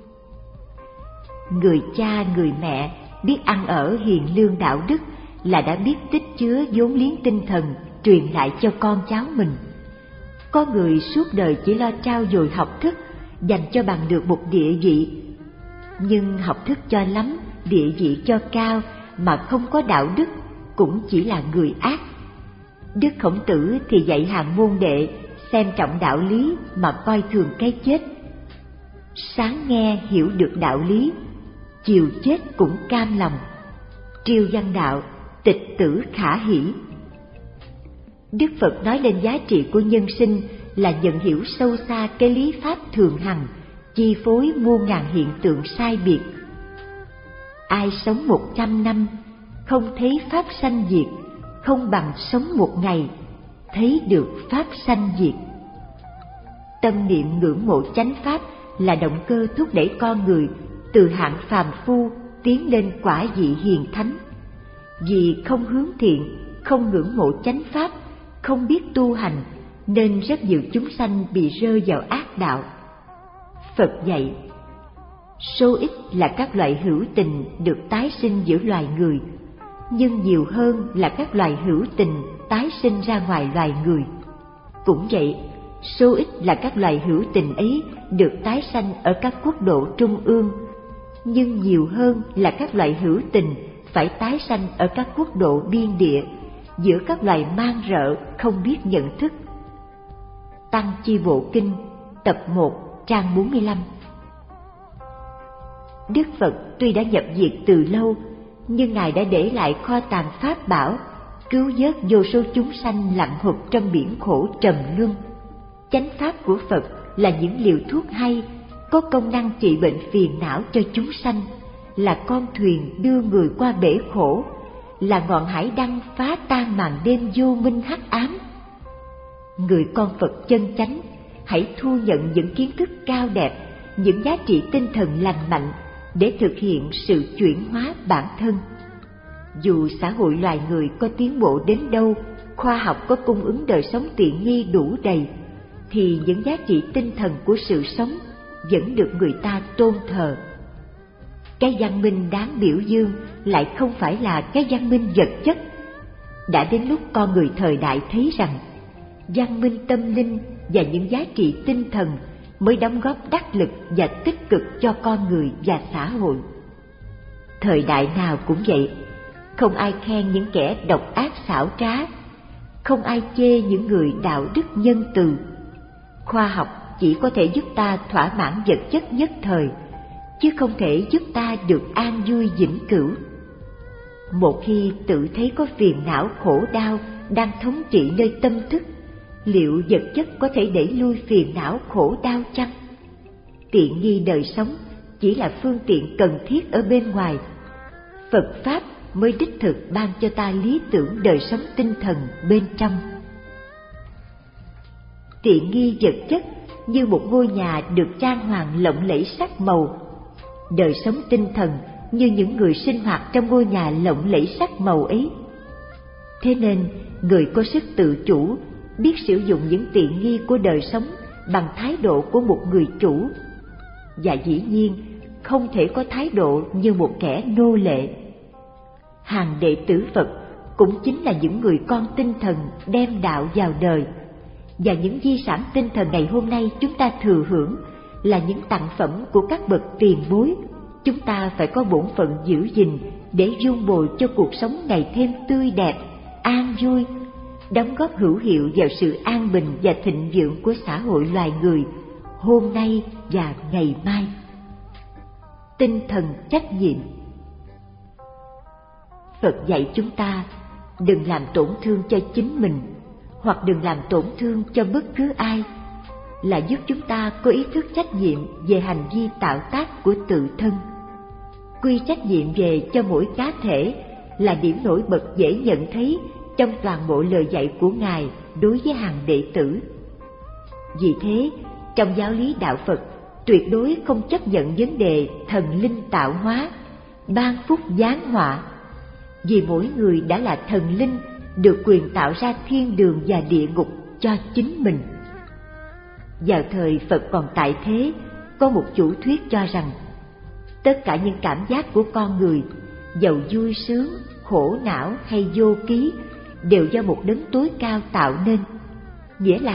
Người cha người mẹ biết ăn ở hiền lương đạo đức là đã biết tích chứa vốn liếng tinh thần truyền lại cho con cháu mình. Có người suốt đời chỉ lo trau dồi học thức, dành cho bằng được một địa vị. Nhưng học thức cho lắm, địa vị cho cao mà không có đạo đức cũng chỉ là người ác. Đức Khổng Tử thì dạy hàng môn đệ xem trọng đạo lý mà coi thường cái chết. Sáng nghe hiểu được đạo lý, chiều chết cũng cam lòng. Triêu văn đạo, tịch tử khả hỷ. Đức Phật nói lên giá trị của nhân sinh là nhận hiểu sâu xa cái lý pháp thường hằng, chi phối muôn ngàn hiện tượng sai biệt. Ai sống một trăm năm, không thấy pháp sanh diệt, không bằng sống một ngày, thấy được pháp sanh diệt. Tâm niệm ngưỡng mộ chánh pháp là động cơ thúc đẩy con người từ hạng phàm phu tiến lên quả vị hiền thánh. Vì không hướng thiện, không ngưỡng mộ chánh pháp, không biết tu hành, nên rất nhiều chúng sanh bị rơi vào ác đạo. Phật dạy, số ít là các loại hữu tình được tái sinh giữa loài người, nhưng nhiều hơn là các loài hữu tình tái sinh ra ngoài loài người. Cũng vậy, số ít là các loài hữu tình ấy được tái sanh ở các quốc độ trung ương, nhưng nhiều hơn là các loại hữu tình phải tái sanh ở các quốc độ biên địa, giữa các loài man rợ không biết nhận thức. Tăng Chi Bộ Kinh, tập một, trang bốn mươi lăm. Đức Phật tuy đã nhập diệt từ lâu, nhưng Ngài đã để lại kho tàng pháp bảo, cứu vớt vô số chúng sanh lặn hụt trong biển khổ trầm luân. Chánh pháp của Phật là những liều thuốc hay, có công năng trị bệnh phiền não cho chúng sanh, là con thuyền đưa người qua bể khổ, là ngọn hải đăng phá tan màn đêm vô minh hắc ám. Người con Phật chân chánh, hãy thu nhận những kiến thức cao đẹp, những giá trị tinh thần lành mạnh để thực hiện sự chuyển hóa bản thân. Dù xã hội loài người có tiến bộ đến đâu, khoa học có cung ứng đời sống tiện nghi đủ đầy, thì những giá trị tinh thần của sự sống vẫn được người ta tôn thờ. Cái văn minh đáng biểu dương lại không phải là cái văn minh vật chất. Đã đến lúc con người thời đại thấy rằng văn minh tâm linh và những giá trị tinh thần mới đóng góp đắc lực và tích cực cho con người và xã hội. Thời đại nào cũng vậy, không ai khen những kẻ độc ác xảo trá, không ai chê những người đạo đức nhân từ. Khoa học chỉ có thể giúp ta thỏa mãn vật chất nhất thời, chứ không thể giúp ta được an vui vĩnh cửu. Một khi tự thấy có phiền não khổ đau đang thống trị nơi tâm thức, liệu vật chất có thể đẩy lui phiền não khổ đau chăng? Tiện nghi đời sống chỉ là phương tiện cần thiết ở bên ngoài. Phật Pháp mới đích thực ban cho ta lý tưởng đời sống tinh thần bên trong. Tiện nghi vật chất như một ngôi nhà được trang hoàng lộng lẫy sắc màu, đời sống tinh thần như những người sinh hoạt trong ngôi nhà lộng lẫy sắc màu ấy. Thế nên, người có sức tự chủ, biết sử dụng những tiện nghi của đời sống bằng thái độ của một người chủ, và dĩ nhiên không thể có thái độ như một kẻ nô lệ. Hàng đệ tử Phật cũng chính là những người con tinh thần đem đạo vào đời, và những di sản tinh thần ngày hôm nay chúng ta thừa hưởng là những tặng phẩm của các bậc tiền bối. Chúng ta phải có bổn phận giữ gìn để vun bồi cho cuộc sống ngày thêm tươi đẹp, an vui, đóng góp hữu hiệu vào sự an bình và thịnh vượng của xã hội loài người hôm nay và ngày mai. Tinh thần trách nhiệm. Phật dạy chúng ta đừng làm tổn thương cho chính mình, hoặc đừng làm tổn thương cho bất cứ ai, là giúp chúng ta có ý thức trách nhiệm về hành vi tạo tác của tự thân. Quy trách nhiệm về cho mỗi cá thể là điểm nổi bật dễ nhận thấy trong toàn bộ lời dạy của Ngài đối với hàng đệ tử. Vì thế, trong giáo lý đạo Phật tuyệt đối không chấp nhận vấn đề thần linh tạo hóa, ban phúc giáng họa, vì mỗi người đã là thần linh, được quyền tạo ra thiên đường và địa ngục cho chính mình. Vào thời Phật còn tại thế, có một chủ thuyết cho rằng tất cả những cảm giác của con người, dầu vui sướng, khổ não hay vô ký, đều do một đấng tối cao tạo nên. Nghĩa là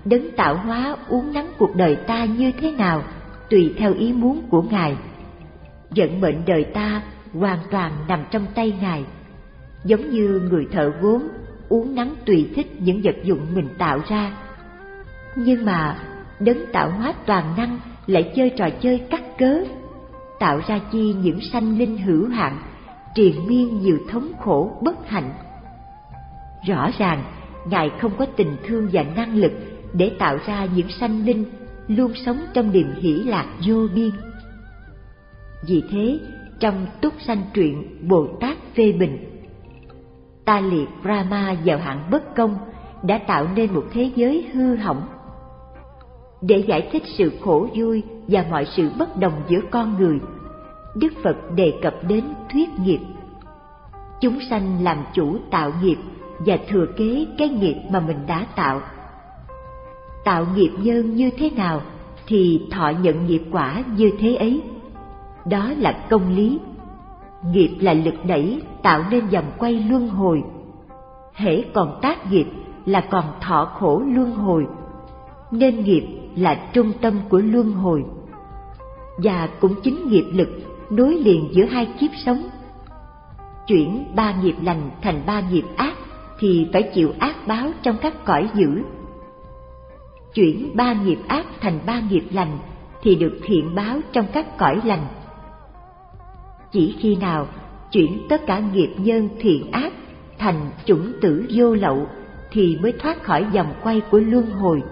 Đấng tạo hóa uốn nắn cuộc đời ta như thế nào tùy theo ý muốn của Ngài. Vận mệnh đời ta hoàn toàn nằm trong tay Ngài, giống như người thợ gốm uốn nắn tùy thích những vật dụng mình tạo ra. Nhưng mà đấng tạo hóa toàn năng lại chơi trò chơi cắt cớ, tạo ra chi những sanh linh hữu hạn, triền miên nhiều thống khổ bất hạnh. Rõ ràng Ngài không có tình thương và năng lực để tạo ra những sanh linh luôn sống trong niềm hỷ lạc vô biên. Vì thế, trong Túc Sanh Truyện, Bồ Tát phê bình: ta liệt Brahma vào hạng bất công, đã tạo nên một thế giới hư hỏng. Để giải thích sự khổ vui và mọi sự bất đồng giữa con người, Đức Phật đề cập đến thuyết nghiệp. Chúng sanh làm chủ tạo nghiệp và thừa kế cái nghiệp mà mình đã tạo. Tạo nghiệp nhân như thế nào thì thọ nhận nghiệp quả như thế ấy. Đó là công lý. Nghiệp là lực đẩy tạo nên vòng quay luân hồi. Hễ còn tác nghiệp là còn thọ khổ luân hồi, nên nghiệp là trung tâm của luân hồi. Và cũng chính nghiệp lực nối liền giữa hai kiếp sống. Chuyển ba nghiệp lành thành ba nghiệp ác thì phải chịu ác báo trong các cõi dữ. Chuyển ba nghiệp ác thành ba nghiệp lành thì được thiện báo trong các cõi lành. Chỉ khi nào chuyển tất cả nghiệp nhân thiện ác thành chủng tử vô lậu thì mới thoát khỏi vòng quay của luân hồi.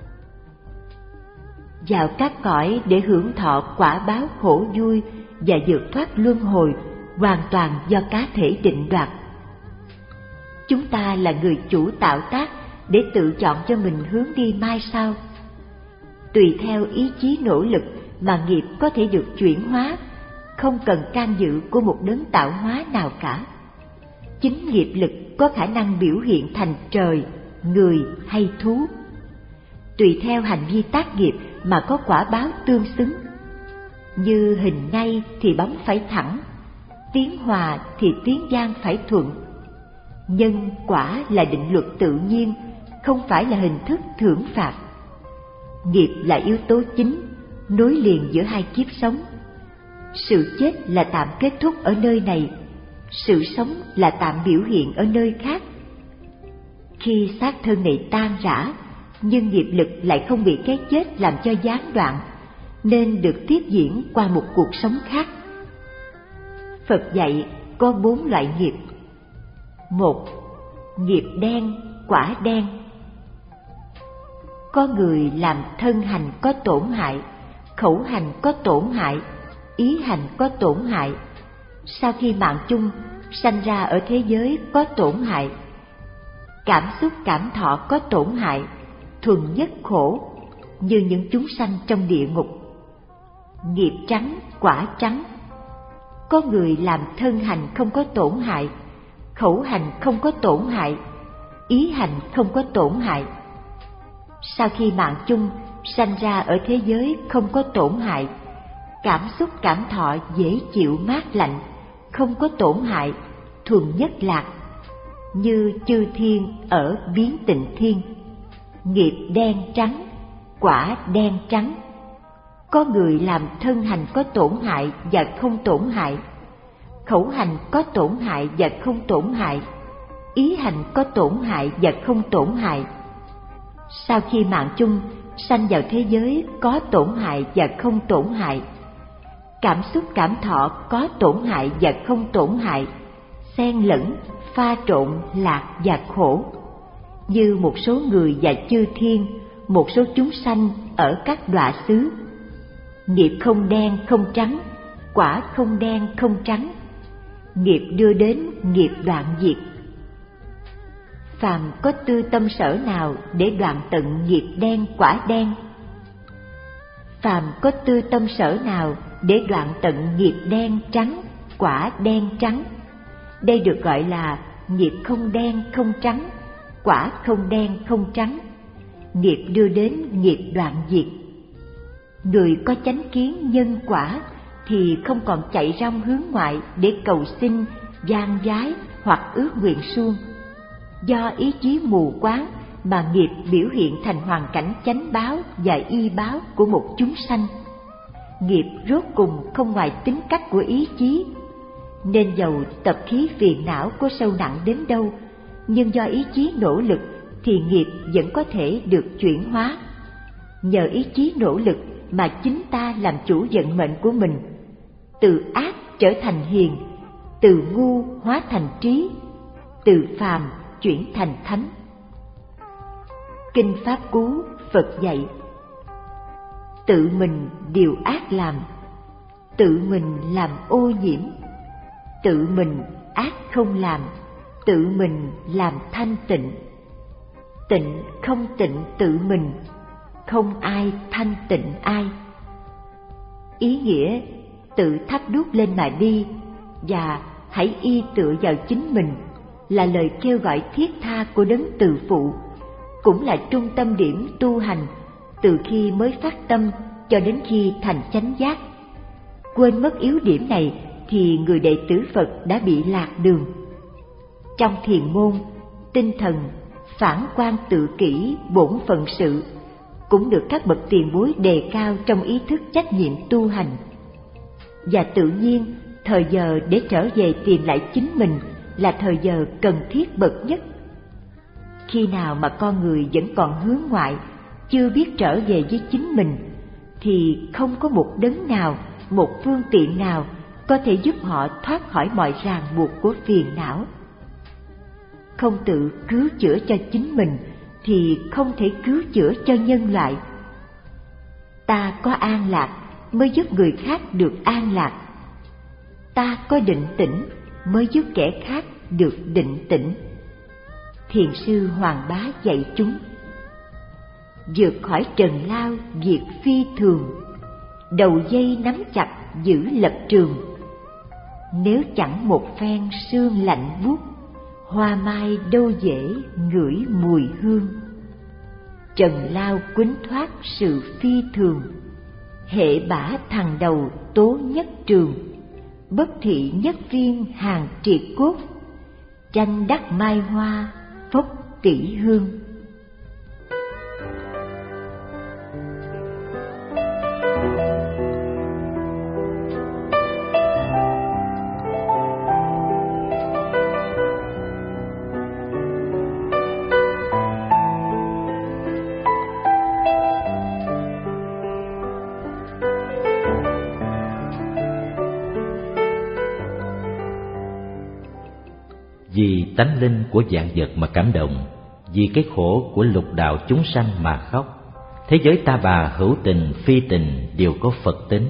Vào các cõi để hưởng thọ quả báo khổ vui và vượt thoát luân hồi hoàn toàn do cá thể định đoạt. Chúng ta là người chủ tạo tác để tự chọn cho mình hướng đi mai sau. Tùy theo ý chí nỗ lực mà nghiệp có thể được chuyển hóa, không cần can dự của một đấng tạo hóa nào cả. Chính nghiệp lực có khả năng biểu hiện thành trời, người hay thú. Tùy theo hành vi tác nghiệp mà có quả báo tương xứng. Như hình ngay thì bóng phải thẳng, tiếng hòa thì tiếng vang phải thuận. Nhân quả là định luật tự nhiên, không phải là hình thức thưởng phạt. Nghiệp là yếu tố chính, nối liền giữa hai kiếp sống. Sự chết là tạm kết thúc ở nơi này, sự sống là tạm biểu hiện ở nơi khác. Khi xác thân này tan rã, nhưng nghiệp lực lại không bị cái chết làm cho gián đoạn, nên được tiếp diễn qua một cuộc sống khác. Phật dạy có bốn loại nghiệp. Một, nghiệp đen, quả đen. Có người làm thân hành có tổn hại, khẩu hành có tổn hại, ý hành có tổn hại. Sau khi mạng chung, sanh ra ở thế giới có tổn hại. Cảm xúc cảm thọ có tổn hại, thuần nhất khổ, như những chúng sanh trong địa ngục. Nghiệp trắng, quả trắng. Có người làm thân hành không có tổn hại, khẩu hành không có tổn hại, ý hành không có tổn hại. Sau khi mạng chung, sanh ra ở thế giới không có tổn hại, cảm xúc cảm thọ dễ chịu mát lạnh, không có tổn hại, thuần nhất lạc, như chư thiên ở biến tịnh thiên. Nghiệp đen trắng, quả đen trắng. Có người làm thân hành có tổn hại và không tổn hại, khẩu hành có tổn hại và không tổn hại, ý hành có tổn hại và không tổn hại. Sau khi mạng chung, sanh vào thế giới có tổn hại và không tổn hại. Cảm xúc cảm thọ có tổn hại và không tổn hại, xen lẫn, pha trộn lạc và khổ. Như một số người và chư thiên, một số chúng sanh ở các đọa xứ. Nghiệp không đen không trắng, quả không đen không trắng. Nghiệp đưa đến nghiệp đoạn diệt. Phàm có tư tâm sở nào để đoạn tận nghiệp đen quả đen? Phàm có tư tâm sở nào để đoạn tận nghiệp đen trắng, quả đen trắng? Đây được gọi là nghiệp không đen không trắng, quả không đen không trắng. Nghiệp đưa đến nghiệp đoạn diệt. Người có chánh kiến nhân quả thì không còn chạy rong hướng ngoại để cầu xin, van vái hoặc ước nguyện suông. Do ý chí mù quáng mà nghiệp biểu hiện thành hoàn cảnh chánh báo và y báo của một chúng sanh. Nghiệp rốt cùng không ngoài tính cách của ý chí, nên dầu tập khí phiền não có sâu nặng đến đâu, nhưng do ý chí nỗ lực thì nghiệp vẫn có thể được chuyển hóa. Nhờ ý chí nỗ lực mà chính ta làm chủ vận mệnh của mình, từ ác trở thành hiền, từ ngu hóa thành trí, từ phàm chuyển thành thánh. Kinh Pháp Cú Phật dạy: tự mình điều ác làm, tự mình làm ô nhiễm, tự mình ác không làm, tự mình làm thanh tịnh. Tịnh không tịnh tự mình, không ai thanh tịnh ai. Ý nghĩa tự thắp đuốc lên mà đi và hãy y tựa vào chính mình là lời kêu gọi thiết tha của đấng từ phụ, cũng là trung tâm điểm tu hành từ khi mới phát tâm cho đến khi thành chánh giác. Quên mất yếu điểm này thì người đệ tử Phật đã bị lạc đường. Trong thiền môn, tinh thần phản quan tự kỷ bổn phận sự cũng được các bậc tiền bối đề cao trong ý thức trách nhiệm tu hành. Và tự nhiên, thời giờ để trở về tìm lại chính mình là thời giờ cần thiết bậc nhất. Khi nào mà con người vẫn còn hướng ngoại, chưa biết trở về với chính mình, thì không có một đấng nào, một phương tiện nào có thể giúp họ thoát khỏi mọi ràng buộc của phiền não. Không tự cứu chữa cho chính mình thì không thể cứu chữa cho nhân loại. Ta có an lạc mới giúp người khác được an lạc. Ta có định tĩnh mới giúp kẻ khác được định tĩnh. Thiền sư Hoàng Bá dạy chúng: vượt khỏi trần lao việc phi thường, đầu dây nắm chặt giữ lập trường. Nếu chẳng một phen sương lạnh buốt, hoa mai đâu dễ ngửi mùi hương. Trần lao quýnh thoát sự phi thường, hệ bả thằng đầu tố nhất trường. Bất thị nhất viên hàng triệt cốt, tranh đắc mai hoa phốc kỷ hương. Vì tánh linh của vạn vật mà cảm động, vì cái khổ của lục đạo chúng sanh mà khóc. Thế giới ta bà hữu tình phi tình đều có Phật tính.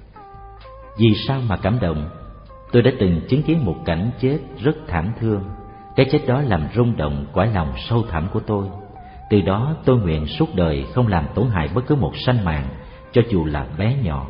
Vì sao mà cảm động? Tôi đã từng chứng kiến một cảnh chết rất thảm thương. Cái chết đó làm rung động cõi lòng sâu thẳm của tôi. Từ đó tôi nguyện suốt đời không làm tổn hại bất cứ một sanh mạng, cho dù là bé nhỏ.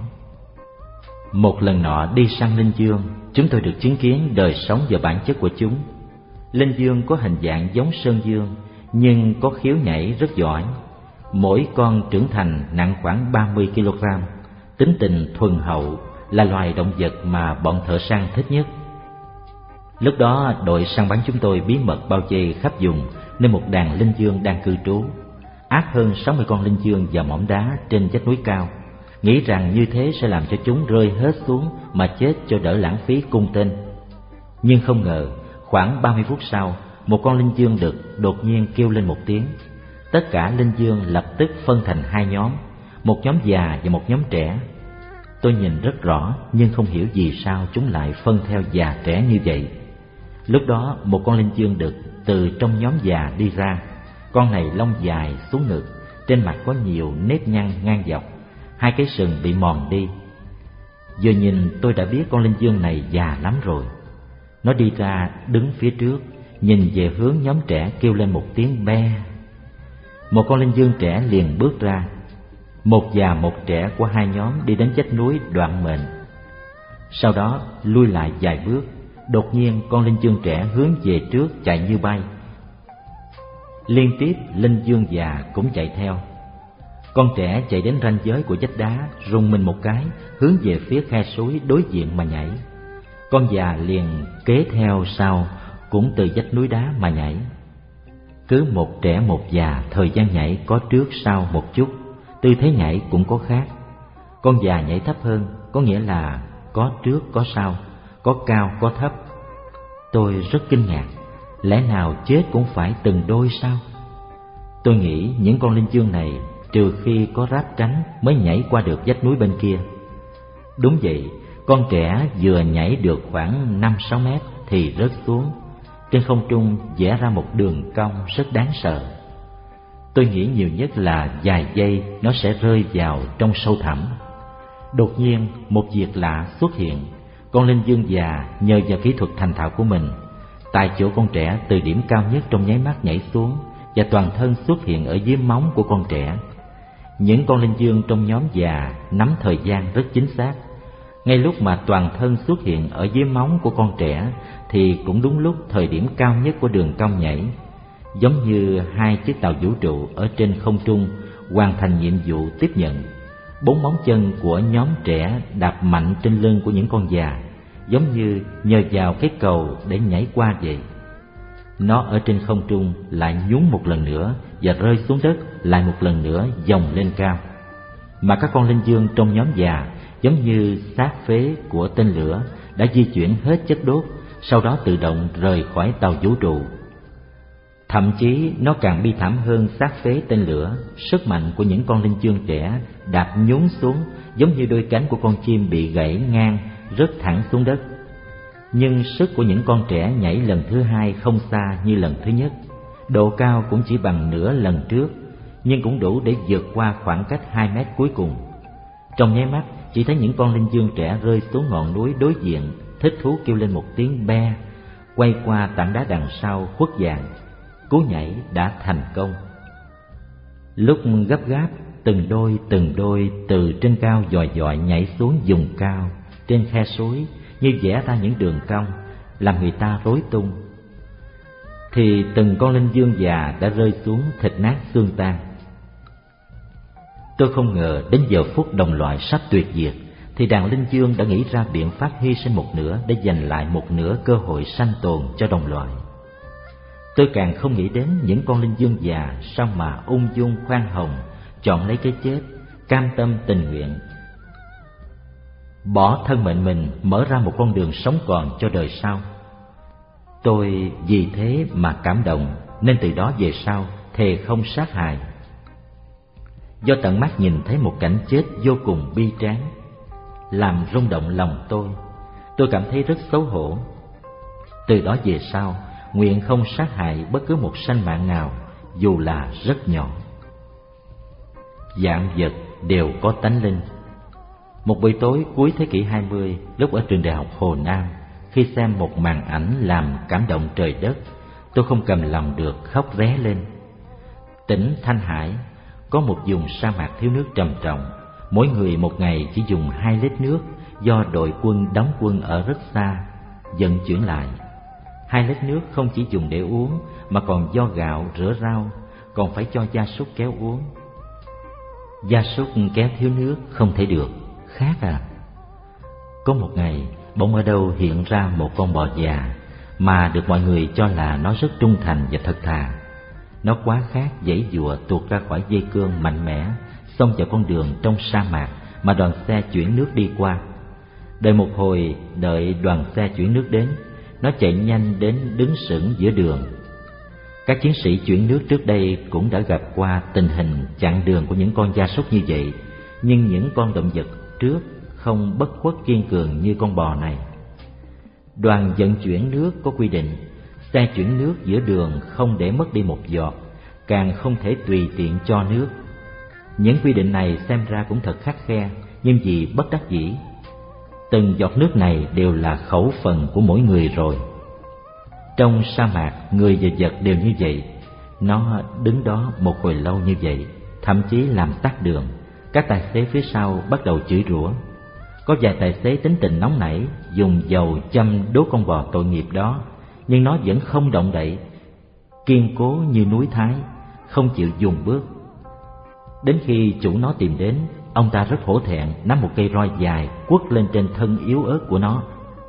Một lần nọ đi sang Linh Dương, chúng tôi được chứng kiến đời sống và bản chất của chúng. Linh Dương có hình dạng giống sơn dương, nhưng có khiếu nhảy rất giỏi. Mỗi con trưởng thành nặng khoảng ba mươi ki lô gam, tính tình thuần hậu, là loài động vật mà bọn thợ săn thích nhất. Lúc đó đội săn bắn chúng tôi bí mật bao vây khắp vùng nơi một đàn linh dương đang cư trú. Ác hơn sáu mươi con linh dương vào mỏm đá trên vách núi cao, nghĩ rằng như thế sẽ làm cho chúng rơi hết xuống mà chết cho đỡ lãng phí cung tên. Nhưng không ngờ, khoảng ba mươi phút sau, một con linh dương đực đột nhiên kêu lên một tiếng. Tất cả linh dương lập tức phân thành hai nhóm, một nhóm già và một nhóm trẻ. Tôi nhìn rất rõ nhưng không hiểu vì sao chúng lại phân theo già trẻ như vậy. Lúc đó một con linh dương đực từ trong nhóm già đi ra. Con này lông dài xuống ngực, trên mặt có nhiều nếp nhăn ngang dọc, hai cái sừng bị mòn đi. Vừa nhìn tôi đã biết con linh dương này già lắm rồi. Nó đi ra đứng phía trước, nhìn về hướng nhóm trẻ kêu lên một tiếng be. Một con linh dương trẻ liền bước ra. Một già một trẻ của hai nhóm đi đến vách núi đoạn mệnh. Sau đó lui lại vài bước, đột nhiên con linh dương trẻ hướng về trước chạy như bay. Liên tiếp linh dương già cũng chạy theo. Con trẻ chạy đến ranh giới của vách đá, rung mình một cái, hướng về phía khe suối đối diện mà nhảy. Con già liền kế theo sau, cũng từ vách núi đá mà nhảy. Cứ một trẻ một già, thời gian nhảy có trước sau một chút, tư thế nhảy cũng có khác. Con già nhảy thấp hơn, có nghĩa là có trước có sau, có cao có thấp. Tôi rất kinh ngạc, lẽ nào chết cũng phải từng đôi sao? Tôi nghĩ những con linh chương này trừ khi có ráp tránh mới nhảy qua được vách núi bên kia. Đúng vậy, con trẻ vừa nhảy được khoảng năm sáu mét thì rớt xuống. Trên không trung vẽ ra một đường cong rất đáng sợ. Tôi nghĩ nhiều nhất là vài giây nó sẽ rơi vào trong sâu thẳm. Đột nhiên một việc lạ xuất hiện. Con linh dương già nhờ vào kỹ thuật thành thạo của mình, tại chỗ con trẻ từ điểm cao nhất trong nháy mắt nhảy xuống và toàn thân xuất hiện ở dưới móng của con trẻ. Những con linh dương trong nhóm già nắm thời gian rất chính xác. Ngay lúc mà toàn thân xuất hiện ở dưới móng của con trẻ thì cũng đúng lúc thời điểm cao nhất của đường cong nhảy. Giống như hai chiếc tàu vũ trụ ở trên không trung hoàn thành nhiệm vụ tiếp nhận. Bốn móng chân của nhóm trẻ đạp mạnh trên lưng của những con già, giống như nhờ vào cái cầu để nhảy qua vậy. Nó ở trên không trung lại nhún một lần nữa và rơi xuống đất lại một lần nữa vòng lên cao. Mà các con linh dương trong nhóm già giống như xác phế của tên lửa đã di chuyển hết chất đốt, sau đó tự động rời khỏi tàu vũ trụ. Thậm chí nó càng bi thảm hơn xác phế tên lửa. Sức mạnh của những con linh chương trẻ đạp nhún xuống giống như đôi cánh của con chim bị gãy ngang, rớt thẳng xuống đất. Nhưng sức của những con trẻ nhảy lần thứ hai không xa như lần thứ nhất. Độ cao cũng chỉ bằng nửa lần trước, nhưng cũng đủ để vượt qua khoảng cách hai mét cuối cùng. Trong nháy mắt, chỉ thấy những con linh dương trẻ rơi xuống ngọn núi đối diện, thích thú kêu lên một tiếng be, quay qua tảng đá đằng sau khuất dạng. Cú nhảy đã thành công. Lúc gấp gáp, từng đôi từng đôi từ trên cao dòi dọi nhảy xuống vùng cao trên khe suối, như vẽ ra những đường cong làm người ta rối tung. Thì từng con linh dương già đã rơi xuống thịt nát xương tan. Tôi không ngờ đến giờ phút đồng loại sắp tuyệt diệt thì đàn linh dương đã nghĩ ra biện pháp hy sinh một nửa để giành lại một nửa cơ hội sanh tồn cho đồng loại. Tôi càng không nghĩ đến những con linh dương già sao mà ung dung khoan hồng chọn lấy cái chết, cam tâm tình nguyện bỏ thân mệnh mình mở ra một con đường sống còn cho đời sau. Tôi vì thế mà cảm động, nên từ đó về sau thề không sát hại. Do tận mắt nhìn thấy một cảnh chết vô cùng bi tráng, làm rung động lòng tôi, tôi cảm thấy rất xấu hổ. Từ đó về sau, nguyện không sát hại bất cứ một sanh mạng nào, dù là rất nhỏ. Vạn vật đều có tánh linh. Một buổi tối cuối thế kỷ hai mươi, lúc ở trường đại học Hồ Nam, khi xem một màn ảnh làm cảm động trời đất, tôi không cầm lòng được khóc ré lên. Tỉnh Thanh Hải có một vùng sa mạc thiếu nước trầm trọng, mỗi người một ngày chỉ dùng hai lít nước do đội quân đóng quân ở rất xa vận chuyển lại. Hai lít nước không chỉ dùng để uống mà còn do gạo rửa rau, còn phải cho gia súc kéo uống. Gia súc kéo thiếu nước không thể được, khác à. Có một ngày, bỗng ở đâu hiện ra một con bò già mà được mọi người cho là nó rất trung thành và thật thà. Nó quá khác giãy giụa tuột ra khỏi dây cương mạnh mẽ, xông vào con đường trong sa mạc mà đoàn xe chuyển nước đi qua. Đợi một hồi, đợi đoàn xe chuyển nước đến, nó chạy nhanh đến đứng sững giữa đường. Các chiến sĩ chuyển nước trước đây cũng đã gặp qua tình hình chặn đường của những con gia súc như vậy, nhưng những con động vật trước không bất khuất kiên cường như con bò này. Đoàn vận chuyển nước có quy định, xe chuyển nước giữa đường không để mất đi một giọt, càng không thể tùy tiện cho nước. Những quy định này xem ra cũng thật khắt khe, nhưng vì bất đắc dĩ, từng giọt nước này đều là khẩu phần của mỗi người rồi. Trong sa mạc, người và vật đều như vậy. Nó đứng đó một hồi lâu như vậy, thậm chí làm tắc đường. Các tài xế phía sau bắt đầu chửi rủa. Có vài tài xế tính tình nóng nảy, dùng dầu châm đốt con bò tội nghiệp đó, nhưng nó vẫn không động đậy, kiên cố như núi Thái, không chịu dùn bước. Đến khi chủ nó tìm đến, ông ta rất hổ thẹn nắm một cây roi dài quất lên trên thân yếu ớt của nó.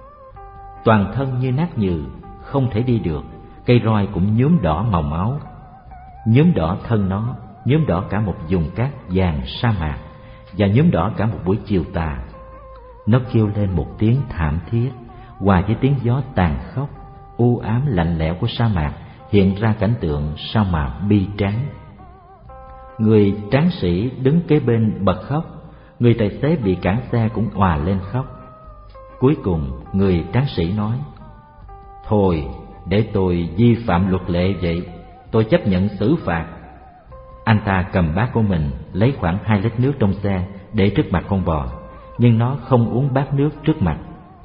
Toàn thân như nát nhừ, không thể đi được, cây roi cũng nhuốm đỏ màu máu. nhuốm đỏ thân nó, nhuốm đỏ cả một vùng cát vàng sa mạc, và nhuốm đỏ cả một buổi chiều tà. Nó kêu lên một tiếng thảm thiết, hòa với tiếng gió tàn khốc, u ám lạnh lẽo của sa mạc, hiện ra cảnh tượng sao mà bi tráng. Người tráng sĩ đứng kế bên bật khóc, người tài xế bị cản xe cũng òa lên khóc. Cuối cùng người tráng sĩ nói: "Thôi, để tôi vi phạm luật lệ vậy, tôi chấp nhận xử phạt." Anh ta cầm bát của mình, lấy khoảng hai lít nước trong xe để trước mặt con bò, nhưng nó không uống bát nước trước mặt,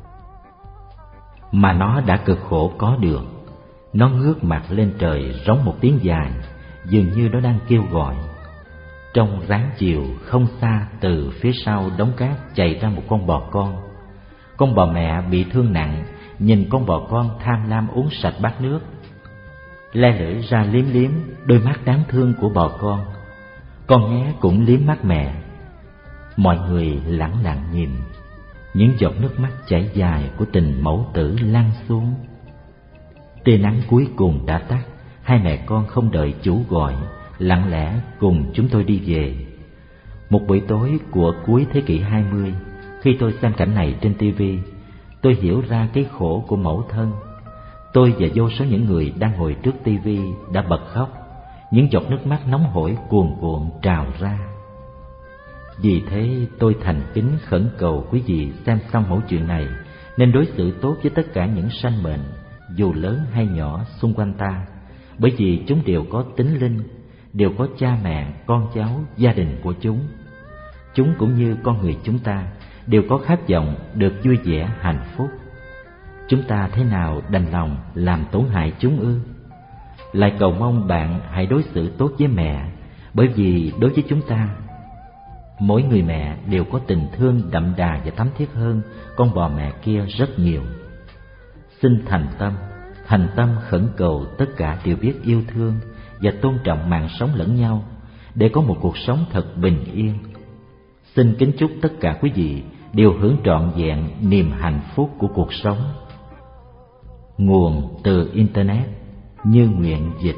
mà nó đã cực khổ có được. Nó ngước mặt lên trời rống một tiếng dài, dường như nó đang kêu gọi. Trong ráng chiều không xa, từ phía sau đống cát chạy ra một con bò con. Con bò mẹ bị thương nặng, nhìn con bò con tham lam uống sạch bát nước, le lưỡi ra liếm liếm đôi mắt đáng thương của bò con. Con nhé cũng liếm mắt mẹ. Mọi người lẳng lặng nhìn, những giọt nước mắt chảy dài của tình mẫu tử lăn xuống. Tia nắng cuối cùng đã tắt, hai mẹ con không đợi chủ gọi, lặng lẽ cùng chúng tôi đi về. Một buổi tối của cuối thế kỷ hai mươi, khi tôi xem cảnh này trên ti vi, tôi hiểu ra cái khổ của mẫu thân. Tôi và vô số những người đang ngồi trước ti vi đã bật khóc, những giọt nước mắt nóng hổi cuồn cuộn trào ra. Vì thế tôi thành kính khẩn cầu quý vị xem xong mẫu chuyện này nên đối xử tốt với tất cả những sanh mệnh, dù lớn hay nhỏ xung quanh ta, bởi vì chúng đều có tính linh, đều có cha mẹ, con cháu, gia đình của chúng. Chúng cũng như con người chúng ta, đều có khát vọng được vui vẻ hạnh phúc. Chúng ta thế nào đành lòng làm tổn hại chúng ư? Lại cầu mong bạn hãy đối xử tốt với mẹ, bởi vì đối với chúng ta, mỗi người mẹ đều có tình thương đậm đà và thấm thiết hơn con bò mẹ kia rất nhiều. Xin thành tâm, thành tâm khẩn cầu tất cả đều biết yêu thương và tôn trọng mạng sống lẫn nhau để có một cuộc sống thật bình yên. Xin kính chúc tất cả quý vị đều hưởng trọn vẹn niềm hạnh phúc của cuộc sống. Nguồn từ Internet, Như Nguyện dịch.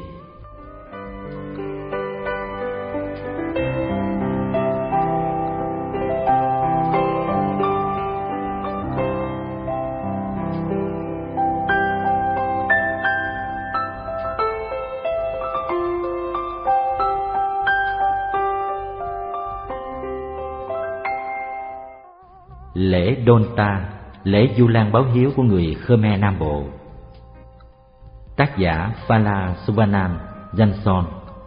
Lễ Donta, lễ Vu Lan báo hiếu của người Khmer Nam Bộ. Tác giả Phala Subhanam Janson.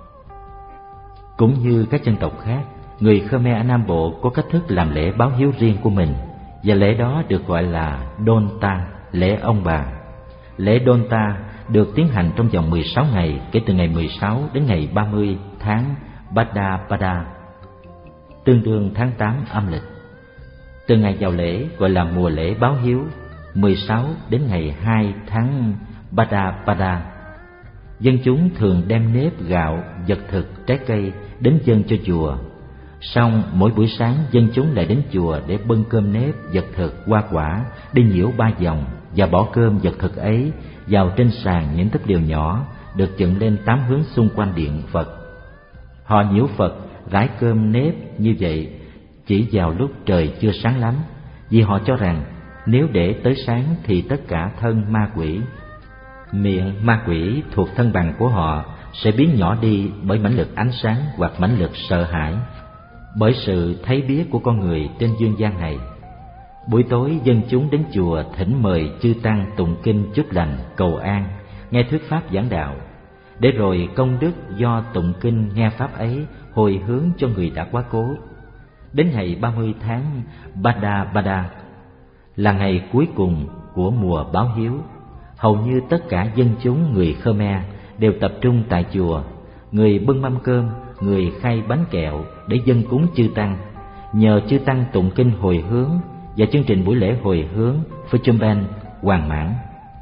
Cũng như các dân tộc khác, người Khmer ở Nam Bộ có cách thức làm lễ báo hiếu riêng của mình, và lễ đó được gọi là Donta, lễ ông bà. Lễ Donta được tiến hành trong vòng mười sáu ngày, kể từ ngày mười sáu đến ngày ba mươi tháng Bhadra, tương đương tháng tám âm lịch. Từ ngày vào lễ gọi là mùa lễ báo hiếu, mười sáu đến ngày hai tháng Bhadra. Dân chúng thường đem nếp, gạo, vật thực, trái cây đến dâng cho chùa. Xong mỗi buổi sáng dân chúng lại đến chùa để bưng cơm nếp, vật thực, hoa quả, đi nhiễu ba vòng và bỏ cơm vật thực ấy vào trên sàn những túp lều nhỏ được dựng lên tám hướng xung quanh điện Phật. Họ nhiễu Phật, rải cơm nếp như vậy chỉ vào lúc trời chưa sáng lắm, vì họ cho rằng nếu để tới sáng thì tất cả thân ma quỷ, miệng ma quỷ thuộc thân bằng của họ sẽ biến nhỏ đi bởi mãnh lực ánh sáng hoặc mãnh lực sợ hãi, bởi sự thấy biết của con người trên dương gian này. Buổi tối dân chúng đến chùa thỉnh mời chư tăng tụng kinh chúc lành, cầu an, nghe thuyết pháp giảng đạo, để rồi công đức do tụng kinh nghe pháp ấy hồi hướng cho người đã quá cố. Đến ngày ba mươi tháng Bhadra là ngày cuối cùng của mùa báo hiếu, hầu như tất cả dân chúng người Khmer đều tập trung tại chùa, người bưng mâm cơm, người khay bánh kẹo để dâng cúng chư tăng, nhờ chư tăng tụng kinh hồi hướng, và chương trình buổi lễ hồi hướng Phechumban hoàn mãn.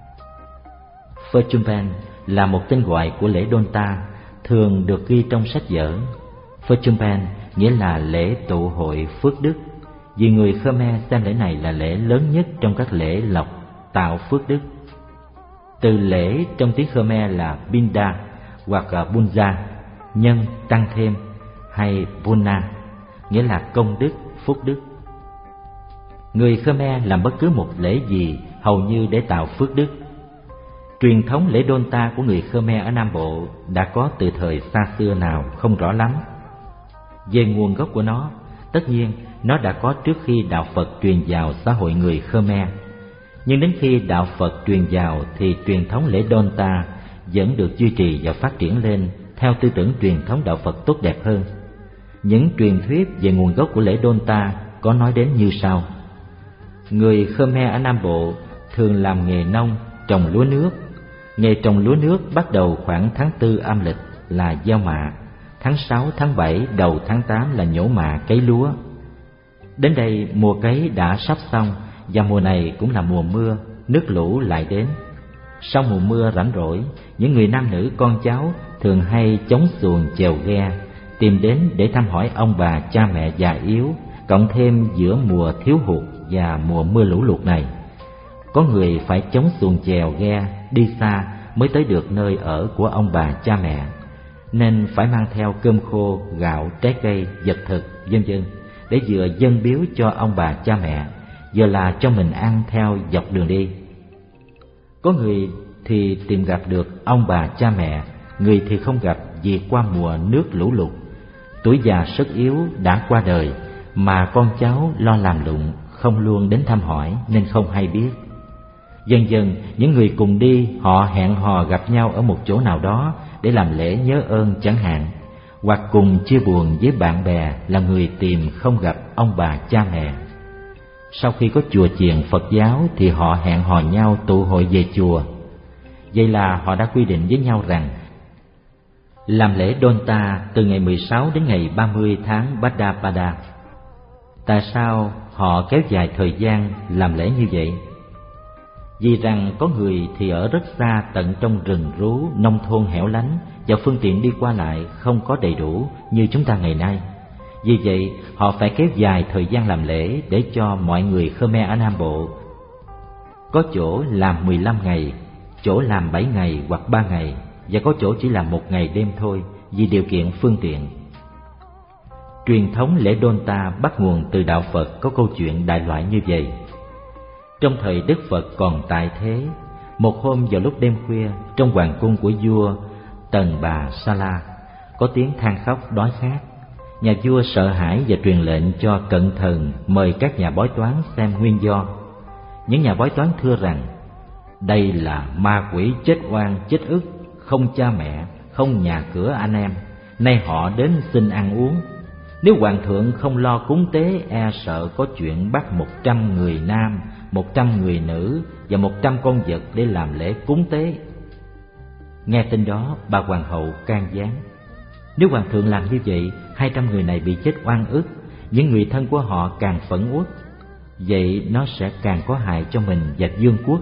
Phechumban là một tên gọi của lễ Donta, thường được ghi trong sách vở. Phechumban nghĩa là lễ tụ hội phước đức, vì người Khmer xem lễ này là lễ lớn nhất trong các lễ lộc tạo phước đức. Từ lễ trong tiếng Khmer là Binda hoặc Bunza nhân tăng thêm, hay Punna, nghĩa là công đức, phúc đức. Người Khmer làm bất cứ một lễ gì hầu như để tạo phước đức. Truyền thống lễ Donta của người Khmer ở Nam Bộ đã có từ thời xa xưa nào không rõ lắm. Về nguồn gốc của nó, tất nhiên nó đã có trước khi đạo Phật truyền vào xã hội người Khmer. Nhưng đến khi đạo Phật truyền vào thì truyền thống lễ Donta vẫn được duy trì và phát triển lên theo tư tưởng truyền thống đạo Phật tốt đẹp hơn. Những truyền thuyết về nguồn gốc của lễ Donta có nói đến như sau. Người Khmer ở Nam Bộ thường làm nghề nông, trồng lúa nước. Nghề trồng lúa nước bắt đầu khoảng tháng tư âm lịch là gieo mạ, tháng sáu, tháng bảy, đầu tháng tám là nhổ mạ cấy lúa. Đến đây mùa cấy đã sắp xong, và mùa này cũng là mùa mưa, nước lũ lại đến. Sau mùa mưa rảnh rỗi, những người nam nữ con cháu thường hay chống xuồng chèo ghe, tìm đến để thăm hỏi ông bà cha mẹ già yếu, cộng thêm giữa mùa thiếu hụt và mùa mưa lũ lụt này. Có người phải chống xuồng chèo ghe đi xa mới tới được nơi ở của ông bà cha mẹ, nên phải mang theo cơm khô, gạo, trái cây, vật thực, vân vân để vừa dâng biếu cho ông bà cha mẹ, vừa là cho mình ăn theo dọc đường đi. Có người thì tìm gặp được ông bà cha mẹ, người thì không gặp vì qua mùa nước lũ lụt, tuổi già sức yếu đã qua đời, mà con cháu lo làm lụng không luôn đến thăm hỏi nên không hay biết. Dần dần những người cùng đi họ hẹn hò gặp nhau ở một chỗ nào đó để làm lễ nhớ ơn chẳng hạn, hoặc cùng chia buồn với bạn bè là người tìm không gặp ông bà cha mẹ. Sau khi có chùa chiền Phật giáo thì họ hẹn hò nhau tụ hội về chùa. Vậy là họ đã quy định với nhau rằng làm lễ Donta từ ngày mười sáu đến ngày ba mươi tháng Bhadra. Tại sao họ kéo dài thời gian làm lễ như vậy? Vì rằng có người thì ở rất xa tận trong rừng rú, nông thôn hẻo lánh, và phương tiện đi qua lại không có đầy đủ như chúng ta ngày nay. Vì vậy họ phải kéo dài thời gian làm lễ để cho mọi người Khmer ở Nam Bộ. Có chỗ làm mười lăm ngày, chỗ làm bảy ngày hoặc ba ngày, và có chỗ chỉ làm một ngày đêm thôi vì điều kiện phương tiện. Truyền thống lễ Donta bắt nguồn từ đạo Phật có câu chuyện đại loại như vậy. Trong thời Đức Phật còn tại thế, một hôm vào lúc đêm khuya, trong hoàng cung của vua Tần Bà Sa La, có tiếng than khóc đói khát. Nhà vua sợ hãi và truyền lệnh cho cận thần mời các nhà bói toán xem nguyên do. Những nhà bói toán thưa rằng đây là ma quỷ chết oan chết ức, không cha mẹ, không nhà cửa anh em, nay họ đến xin ăn uống. Nếu hoàng thượng không lo cúng tế, e sợ có chuyện bắt một trăm người nam, một trăm người nữ và một trăm con vật để làm lễ cúng tế. Nghe tin đó, bà hoàng hậu can gián. Nếu hoàng thượng làm như vậy, hai trăm người này bị chết oan ức, những người thân của họ càng phẫn uất, vậy nó sẽ càng có hại cho mình và vương quốc.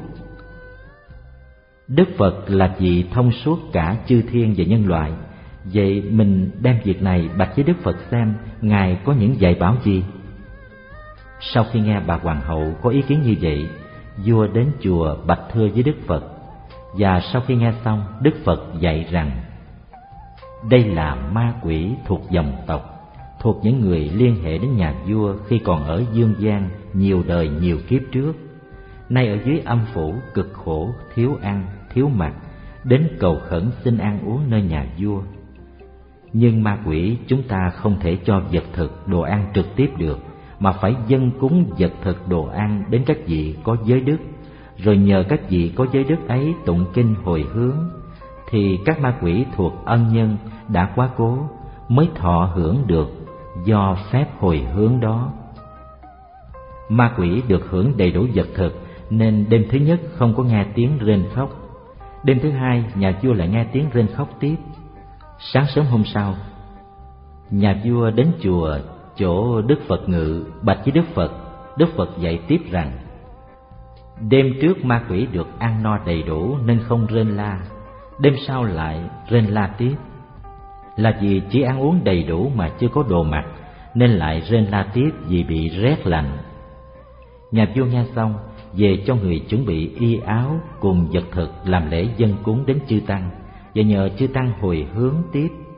Đức Phật là vị thông suốt cả chư thiên và nhân loại. Vậy mình đem việc này bạch với Đức Phật xem Ngài có những dạy bảo gì. Sau khi nghe bà hoàng hậu có ý kiến như vậy, vua đến chùa bạch thưa với Đức Phật. Và sau khi nghe xong, Đức Phật dạy rằng đây là ma quỷ thuộc dòng tộc, thuộc những người liên hệ đến nhà vua khi còn ở dương gian nhiều đời nhiều kiếp trước. Nay ở dưới âm phủ cực khổ, thiếu ăn, thiếu mặc, đến cầu khẩn xin ăn uống nơi nhà vua. Nhưng ma quỷ chúng ta không thể cho vật thực, đồ ăn trực tiếp được, mà phải dâng cúng vật thực, đồ ăn đến các vị có giới đức, rồi nhờ các vị có giới đức ấy tụng kinh hồi hướng, thì các ma quỷ thuộc ân nhân đã quá cố mới thọ hưởng được do phép hồi hướng đó. Ma quỷ được hưởng đầy đủ vật thực nên đêm thứ nhất không có nghe tiếng rên khóc. Đêm thứ hai nhà vua lại nghe tiếng rên khóc tiếp. Sáng sớm hôm sau, nhà vua đến chùa chỗ Đức Phật ngự bạch với Đức Phật. Đức Phật dạy tiếp rằng đêm trước ma quỷ được ăn no đầy đủ nên không rên la, đêm sau lại rên la tiếp. Là vì chỉ ăn uống đầy đủ mà chưa có đồ mặc nên lại rên la tiếp vì bị rét lạnh. Nhà vua nghe xong, về cho người chuẩn bị y áo cùng vật thực làm lễ dâng cúng đến chư tăng, và nhờ chư tăng hồi hướng tiếp.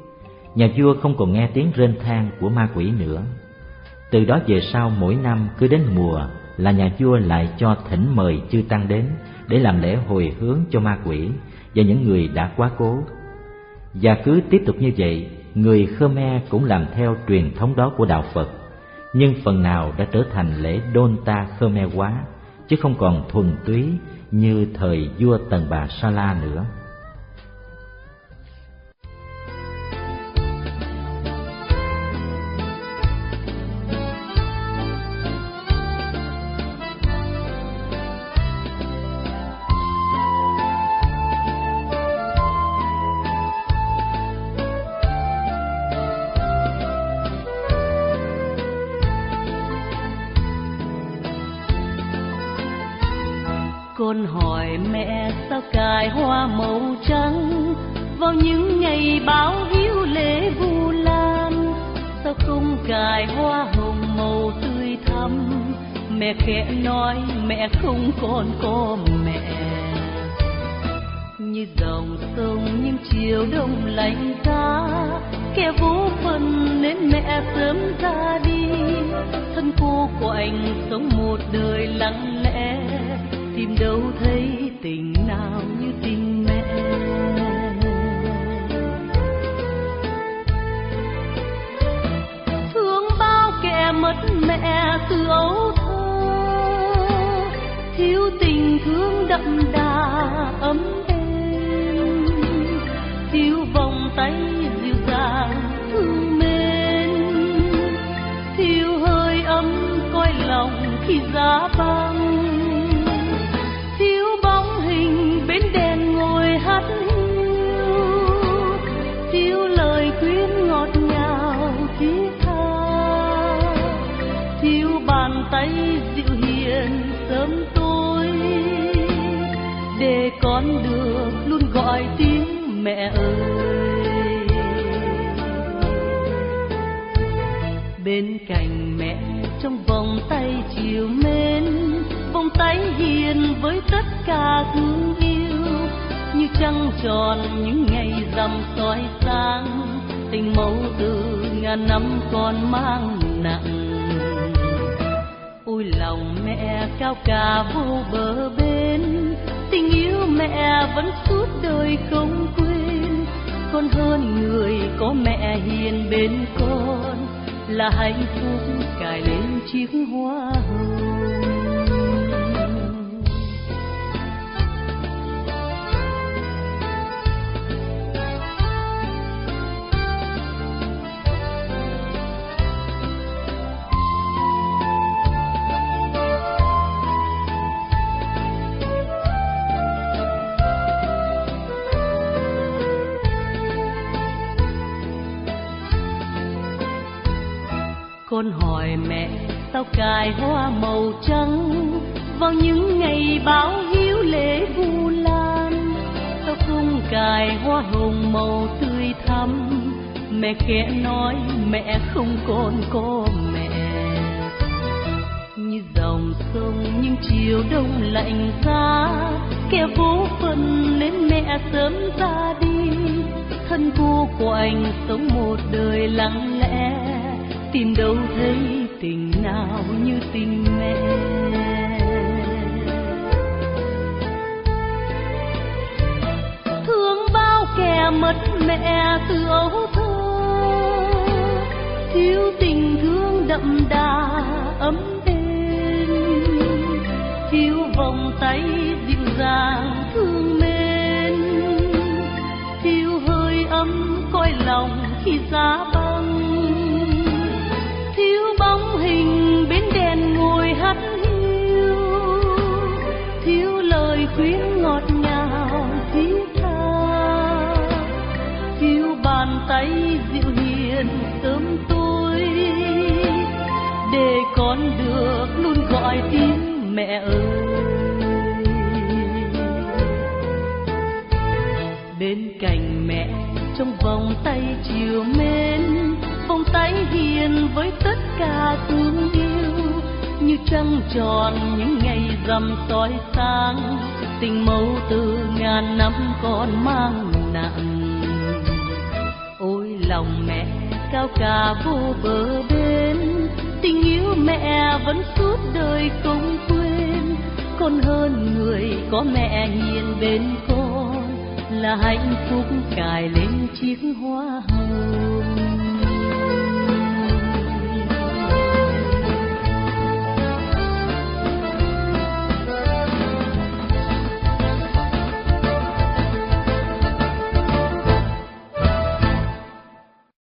Nhà vua không còn nghe tiếng rên than của ma quỷ nữa. Từ đó về sau, mỗi năm cứ đến mùa là nhà vua lại cho thỉnh mời chư tăng đến để làm lễ hồi hướng cho ma quỷ và những người đã quá cố. Và cứ tiếp tục như vậy, người Khmer cũng làm theo truyền thống đó của đạo Phật, nhưng phần nào đã trở thành lễ Donta Khmer hóa, chứ không còn thuần túy như thời vua Tần Bà Sa La nữa. Con hỏi mẹ sao cài hoa màu trắng vào những ngày báo hiếu lễ Vu Lan, sao không cài hoa hồng màu tươi thắm? Mẹ khẽ nói mẹ không còn có mẹ. Như dòng sông những chiều đông lạnh giá, kẻ vô phần nên mẹ sớm ra đi. Thân cô quạnh sống một đời lặng lẽ, tìm đâu thấy tình nào như tình mẹ. Thương bao kẻ mất mẹ từ ấu thơ, thiếu tình thương đậm đà ấm êm, thiếu vòng tay dịu dàng thương mến, thiếu hơi ấm coi lòng khi giá băng, bến đèn ngồi hát hiu, thiếu lời khuyên ngọt ngào thiết tha, thiếu bàn tay dịu hiền sớm tối, để con được luôn gọi tiếng mẹ ơi. Bên cạnh mẹ trong vòng tay chiều mến, vòng tay hiền với tất cả thương yêu, như trăng tròn những ngày rằm soi sáng, tình mẫu từ ngàn năm còn mang nặng. Ôi lòng mẹ cao cả vô bờ bến, tình yêu mẹ vẫn suốt đời không quên. Con hơn người có mẹ hiền bên con, là hạnh phúc cài lên chiếc hoa hồng. Con hỏi mẹ sao cài hoa màu trắng vào những ngày báo hiếu lễ Vu Lan, sao không cài hoa hồng màu tươi thắm? Mẹ khẽ nói mẹ không còn có mẹ. Như dòng sông những chiều đông lạnh giá, kẻ vô phần nên mẹ sớm ra đi. Thân cô quạnh sống một đời lặng lẽ, tìm đâu thấy tình nào như tình mẹ. Thương bao kẻ mất mẹ từ ấu thơ, thiếu tình thương đậm đà ấm êm, thiếu vòng tay dịu dàng thương mến, thiếu hơi ấm coi lòng khi giá băng, thiếu bóng hình bến đèn ngồi hát hiu, thiếu lời khuyên ngọt ngào thiết tha, thiếu bàn tay dịu hiền sớm tối, để con được luôn gọi tiếng mẹ ơi. Bên cạnh mẹ trong vòng tay chiều mến, vòng tay hiền với tất cả thương yêu, như trăng tròn những ngày rằm soi sáng, tình mẫu từ ngàn năm còn mang nặng. Ôi lòng mẹ cao cả vô bờ bến, tình yêu mẹ vẫn suốt đời không quên. Con hơn người có mẹ hiền bên con, là hạnh phúc cài lên chiếc hoa hồng.